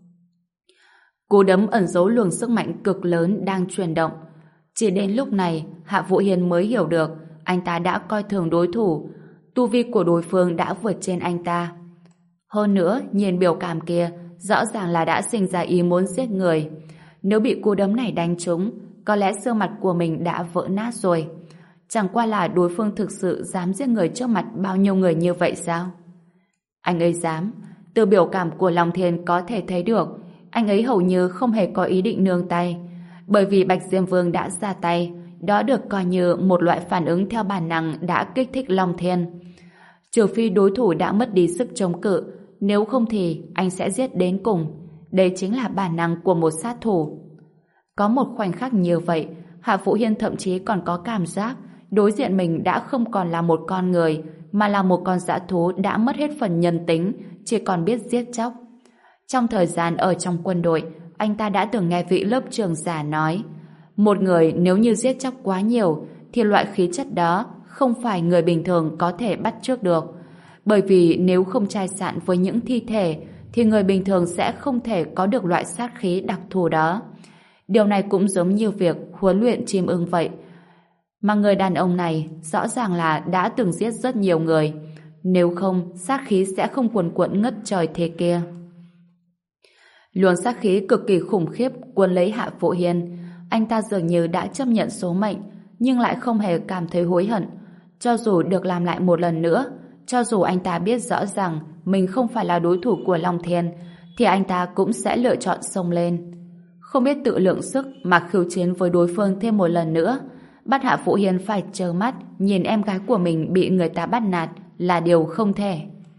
Cú đấm ẩn giấu luồng sức mạnh cực lớn đang chuyển động. Chỉ đến lúc này, Hạ Vũ Hiên mới hiểu được anh ta đã coi thường đối thủ. Tu vi của đối phương đã vượt trên anh ta. Hơn nữa, nhìn biểu cảm kia, rõ ràng là đã sinh ra ý muốn giết người. Nếu bị cú đấm này đánh trúng, có lẽ xương mặt của mình đã vỡ nát rồi. Chẳng qua là đối phương thực sự dám giết người trước mặt bao nhiêu người như vậy sao? Anh ấy dám. Từ biểu cảm của Long Thiên có thể thấy được, anh ấy hầu như không hề có ý định nương tay. Bởi vì Bạch Diêm Vương đã ra tay, đó được coi như một loại phản ứng theo bản năng đã kích thích Long Thiên. Trừ phi đối thủ đã mất đi sức chống cự, nếu không thì anh sẽ giết đến cùng. Đây chính là bản năng của một sát thủ. Có một khoảnh khắc như vậy, Hạ Vũ Hiên thậm chí còn có cảm giác đối diện mình đã không còn là một con người, mà là một con dã thú đã mất hết phần nhân tính, chỉ còn biết giết chóc. Trong thời gian ở trong quân đội, anh ta đã từng nghe vị lớp trưởng giả nói, một người nếu như giết chóc quá nhiều, thì loại khí chất đó không phải người bình thường có thể bắt chước được. Bởi vì nếu không chai sạn với những thi thể, thì người bình thường sẽ không thể có được loại sát khí đặc thù đó. Điều này cũng giống như việc huấn luyện chim ưng vậy. Mà người đàn ông này rõ ràng là đã từng giết rất nhiều người. Nếu không, sát khí sẽ không cuồn cuộn ngất trời thế kia. Luồng sát khí cực kỳ khủng khiếp cuốn lấy Hạ Vũ Hiên. Anh ta dường như đã chấp nhận số mệnh, nhưng lại không hề cảm thấy hối hận. Cho dù được làm lại một lần nữa, cho dù anh ta biết rõ rằng mình không phải là đối thủ của Long Thiên, thì anh ta cũng sẽ lựa chọn xông lên. Không biết tự lượng sức mà khiêu chiến với đối phương thêm một lần nữa, bắt Hạ Vũ Hiên phải trơ mắt nhìn em gái của mình bị người ta bắt nạt là điều không thể.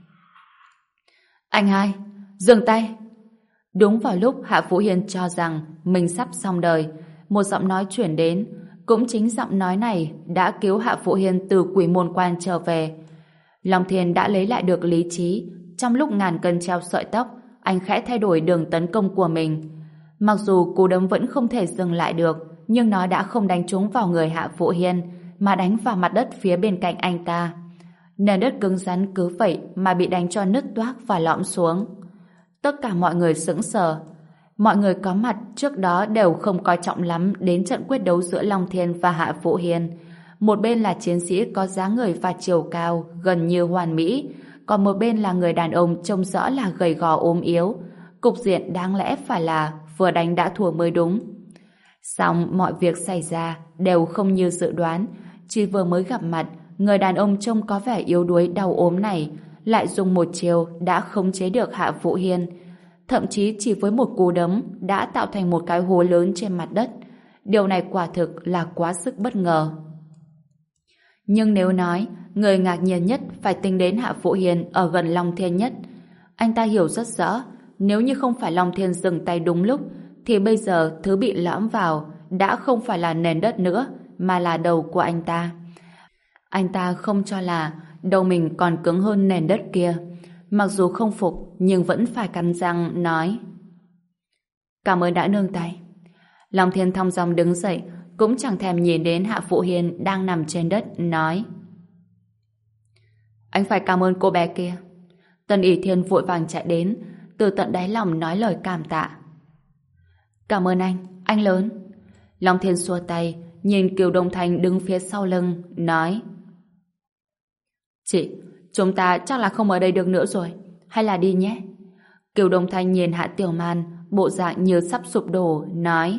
Anh hai, dừng tay! Đúng vào lúc Hạ Vũ Hiên cho rằng mình sắp xong đời, một giọng nói chuyển đến. Cũng chính giọng nói này đã cứu Hạ Vũ Hiên từ quỷ môn quan trở về. Long Thiên đã lấy lại được lý trí. Trong lúc ngàn cân treo sợi tóc, anh khẽ thay đổi đường tấn công của mình. Mặc dù cú đấm vẫn không thể dừng lại được, nhưng nó đã không đánh trúng vào người Hạ Vũ Hiên, mà đánh vào mặt đất phía bên cạnh anh ta. Nền đất cứng rắn cứ vậy mà bị đánh cho nứt toác và lõm xuống. Tất cả mọi người sững sờ. Mọi người có mặt trước đó đều không coi trọng lắm đến trận quyết đấu giữa Long Thiên và Hạ Vũ Hiên. Một bên là chiến sĩ có dáng người và chiều cao gần như hoàn mỹ, còn một bên là người đàn ông trông rõ là gầy gò ốm yếu. Cục diện đáng lẽ phải là vừa đánh đã thua mới đúng. Song mọi việc xảy ra đều không như dự đoán. Chỉ vừa mới gặp mặt, người đàn ông trông có vẻ yếu đuối đau ốm này lại dùng một chiều đã khống chế được Hạ Vũ Hiên. Thậm chí chỉ với một cú đấm đã tạo thành một cái hố lớn trên mặt đất. Điều này quả thực là quá sức bất ngờ. Nhưng nếu nói người ngạc nhiên nhất phải tính đến Hạ Vũ Hiên ở gần Long Thiên nhất. Anh ta hiểu rất rõ, nếu như không phải Long Thiên dừng tay đúng lúc, thì bây giờ thứ bị lõm vào đã không phải là nền đất nữa, mà là đầu của anh ta. Anh ta không cho là đầu mình còn cứng hơn nền đất kia. Mặc dù không phục, nhưng vẫn phải cắn răng nói: cảm ơn đã nương tay. Long Thiên thong dong đứng dậy, cũng chẳng thèm nhìn đến Hạ Vũ Hiên đang nằm trên đất, nói: anh phải cảm ơn cô bé kia. Tần ỷ Thiên vội vàng chạy đến, từ tận đáy lòng nói lời cảm tạ. Cảm ơn anh, anh lớn. Long Thiên xua tay, nhìn Kiều Đông Thành đứng phía sau lưng, nói: chị, chúng ta chắc là không ở đây được nữa rồi, hay là đi nhé. Kiều Đông Thanh nhìn Hạ Tiểu Man, bộ dạng như sắp sụp đổ, nói: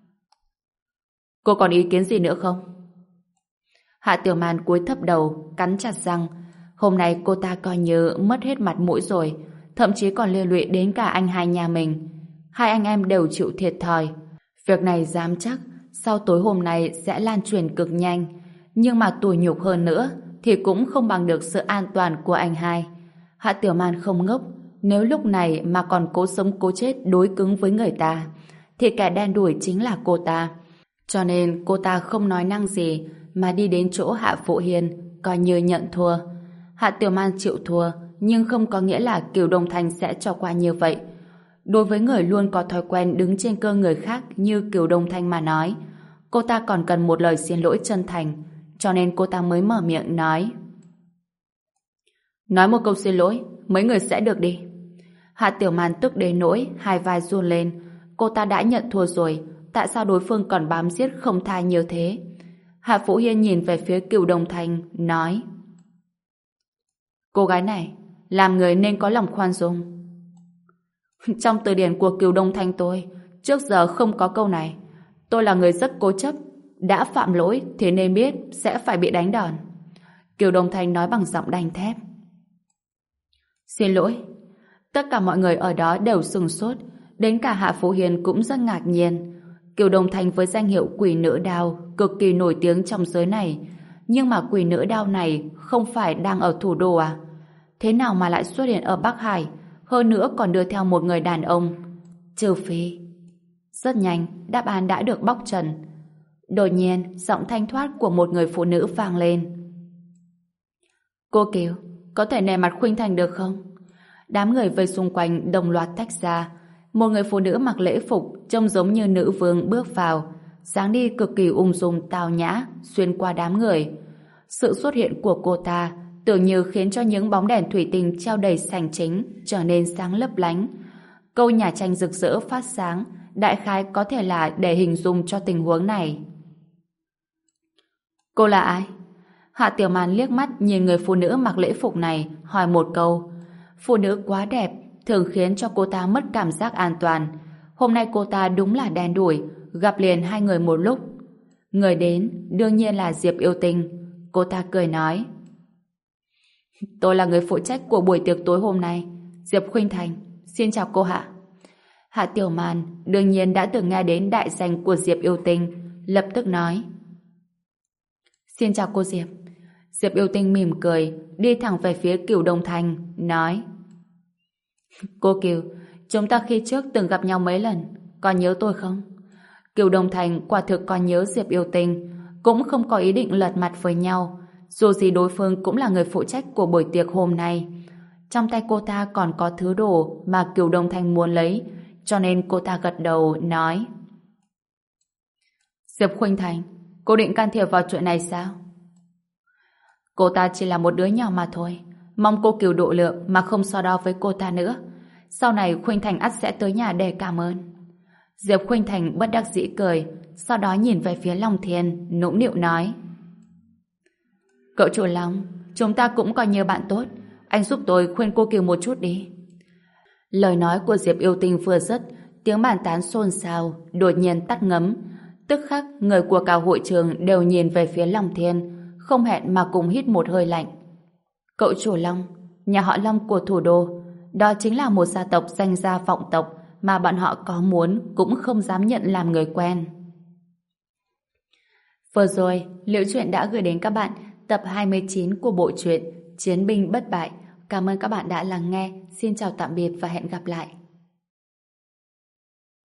cô còn ý kiến gì nữa không? Hạ Tiểu Man cúi thấp đầu, cắn chặt răng. Hôm nay cô ta coi như mất hết mặt mũi rồi, thậm chí còn liên lụy đến cả anh hai nhà mình. Hai anh em đều chịu thiệt thòi. Việc này dám chắc sau tối hôm nay sẽ lan truyền cực nhanh, nhưng mà tủi nhục hơn nữa thì cũng không bằng được sự an toàn của anh hai. Hạ Tiểu Man không ngốc, nếu lúc này mà còn cố sống cố chết đối cứng với người ta, thì kẻ đen đuổi chính là cô ta. Cho nên cô ta không nói năng gì mà đi đến chỗ Hạ Vũ Hiên, coi như nhận thua. Hạ Tiểu Man chịu thua, nhưng không có nghĩa là Kiều Đông Thành sẽ cho qua như vậy. Đối với người luôn có thói quen đứng trên cơ người khác như Kiều Đông Thanh mà nói, cô ta còn cần một lời xin lỗi chân thành, cho nên cô ta mới mở miệng nói. Nói một câu xin lỗi, mấy người sẽ được đi. Hạ Tiểu Man tức đến nỗi hai vai run lên. Cô ta đã nhận thua rồi, tại sao đối phương còn bám giết không tha như thế? Hạ Vũ Hiên nhìn về phía Kiều Đông Thanh, nói: Cô gái này, làm người nên có lòng khoan dung. Trong từ điển của Kiều Đông Thanh tôi, trước giờ không có câu này. Tôi là người rất cố chấp, đã phạm lỗi thì nên biết sẽ phải bị đánh đòn. Kiều Đông Thanh nói bằng giọng đanh thép. Xin lỗi. Tất cả mọi người ở đó đều sửng sốt, đến cả Hạ Phú Hiền cũng rất ngạc nhiên. Kiều Đông Thanh với danh hiệu quỷ nữ đao cực kỳ nổi tiếng trong giới này, nhưng mà quỷ nữ đao này không phải đang ở thủ đô à? Thế nào mà lại xuất hiện ở Bắc Hải, hơn nữa còn đưa theo một người đàn ông? Trừ phi... Rất nhanh, đáp án đã được bóc trần. Đột nhiên, giọng thanh thoát của một người phụ nữ vang lên. Cô Kiều, có thể nề mặt Khuynh Thành được không? Đám người vây xung quanh đồng loạt tách ra. Một người phụ nữ mặc lễ phục trông giống như nữ vương bước vào, dáng đi cực kỳ ung dung tao nhã xuyên qua đám người. Sự xuất hiện của cô ta tưởng như khiến cho những bóng đèn thủy tinh treo đầy sảnh chính trở nên sáng lấp lánh. Câu nhà tranh rực rỡ phát sáng đại khái có thể là để hình dung cho tình huống này. Cô là ai? Hạ Tiểu Man liếc mắt nhìn người phụ nữ mặc lễ phục này, hỏi một câu. Phụ nữ quá đẹp thường khiến cho cô ta mất cảm giác an toàn. Hôm nay cô ta đúng là đen đủi, gặp liền hai người một lúc. Người đến đương nhiên là Diệp Yêu Tinh. Cô ta cười nói: Tôi là người phụ trách của buổi tiệc tối hôm nay, Diệp Khuynh Thành. Xin chào cô Hạ. Hạ Tiểu Man đương nhiên đã từng nghe đến đại danh của Diệp Yêu Tinh, lập tức nói: Xin chào cô Diệp. Diệp Yêu Tinh mỉm cười, đi thẳng về phía Kiều Đông Thanh, nói: Cô Kiều, chúng ta khi trước từng gặp nhau mấy lần, còn nhớ tôi không? Kiều Đông Thanh quả thực còn nhớ Diệp Yêu Tinh, cũng không có ý định lật mặt với nhau, dù gì đối phương cũng là người phụ trách của buổi tiệc hôm nay. Trong tay cô ta còn có thứ đồ mà Kiều Đông Thanh muốn lấy, cho nên cô ta gật đầu, nói: Diệp Khuynh Thành, cô định can thiệp vào chuyện này sao? Cô ta chỉ là một đứa nhỏ mà thôi, mong cô Kiều độ lượng mà không so đo với cô ta nữa. Sau này Khuynh Thành ắt sẽ tới nhà để cảm ơn. Diệp Khuynh Thành bất đắc dĩ cười, sau đó nhìn về phía Long Thiên, nũng nịu nói: Cậu chủ Long, chúng ta cũng coi như bạn tốt, anh giúp tôi khuyên cô Kiều một chút đi. Lời nói của Diệp Yêu Tinh vừa dứt, tiếng bàn tán xôn xao đột nhiên tắt ngấm. Tức khắc người của cả hội trường đều nhìn về phía Long Thiên, không hẹn mà cùng hít một hơi lạnh. Cậu chủ Long, nhà họ Long của thủ đô, đó chính là một gia tộc danh gia vọng tộc mà bọn họ có muốn cũng không dám nhận làm người quen. Vừa rồi, Liễu Chuyện đã gửi đến các bạn tập hai mươi chín của bộ truyện Chiến binh bất bại. Cảm ơn các bạn đã lắng nghe. Xin chào tạm biệt và hẹn gặp lại.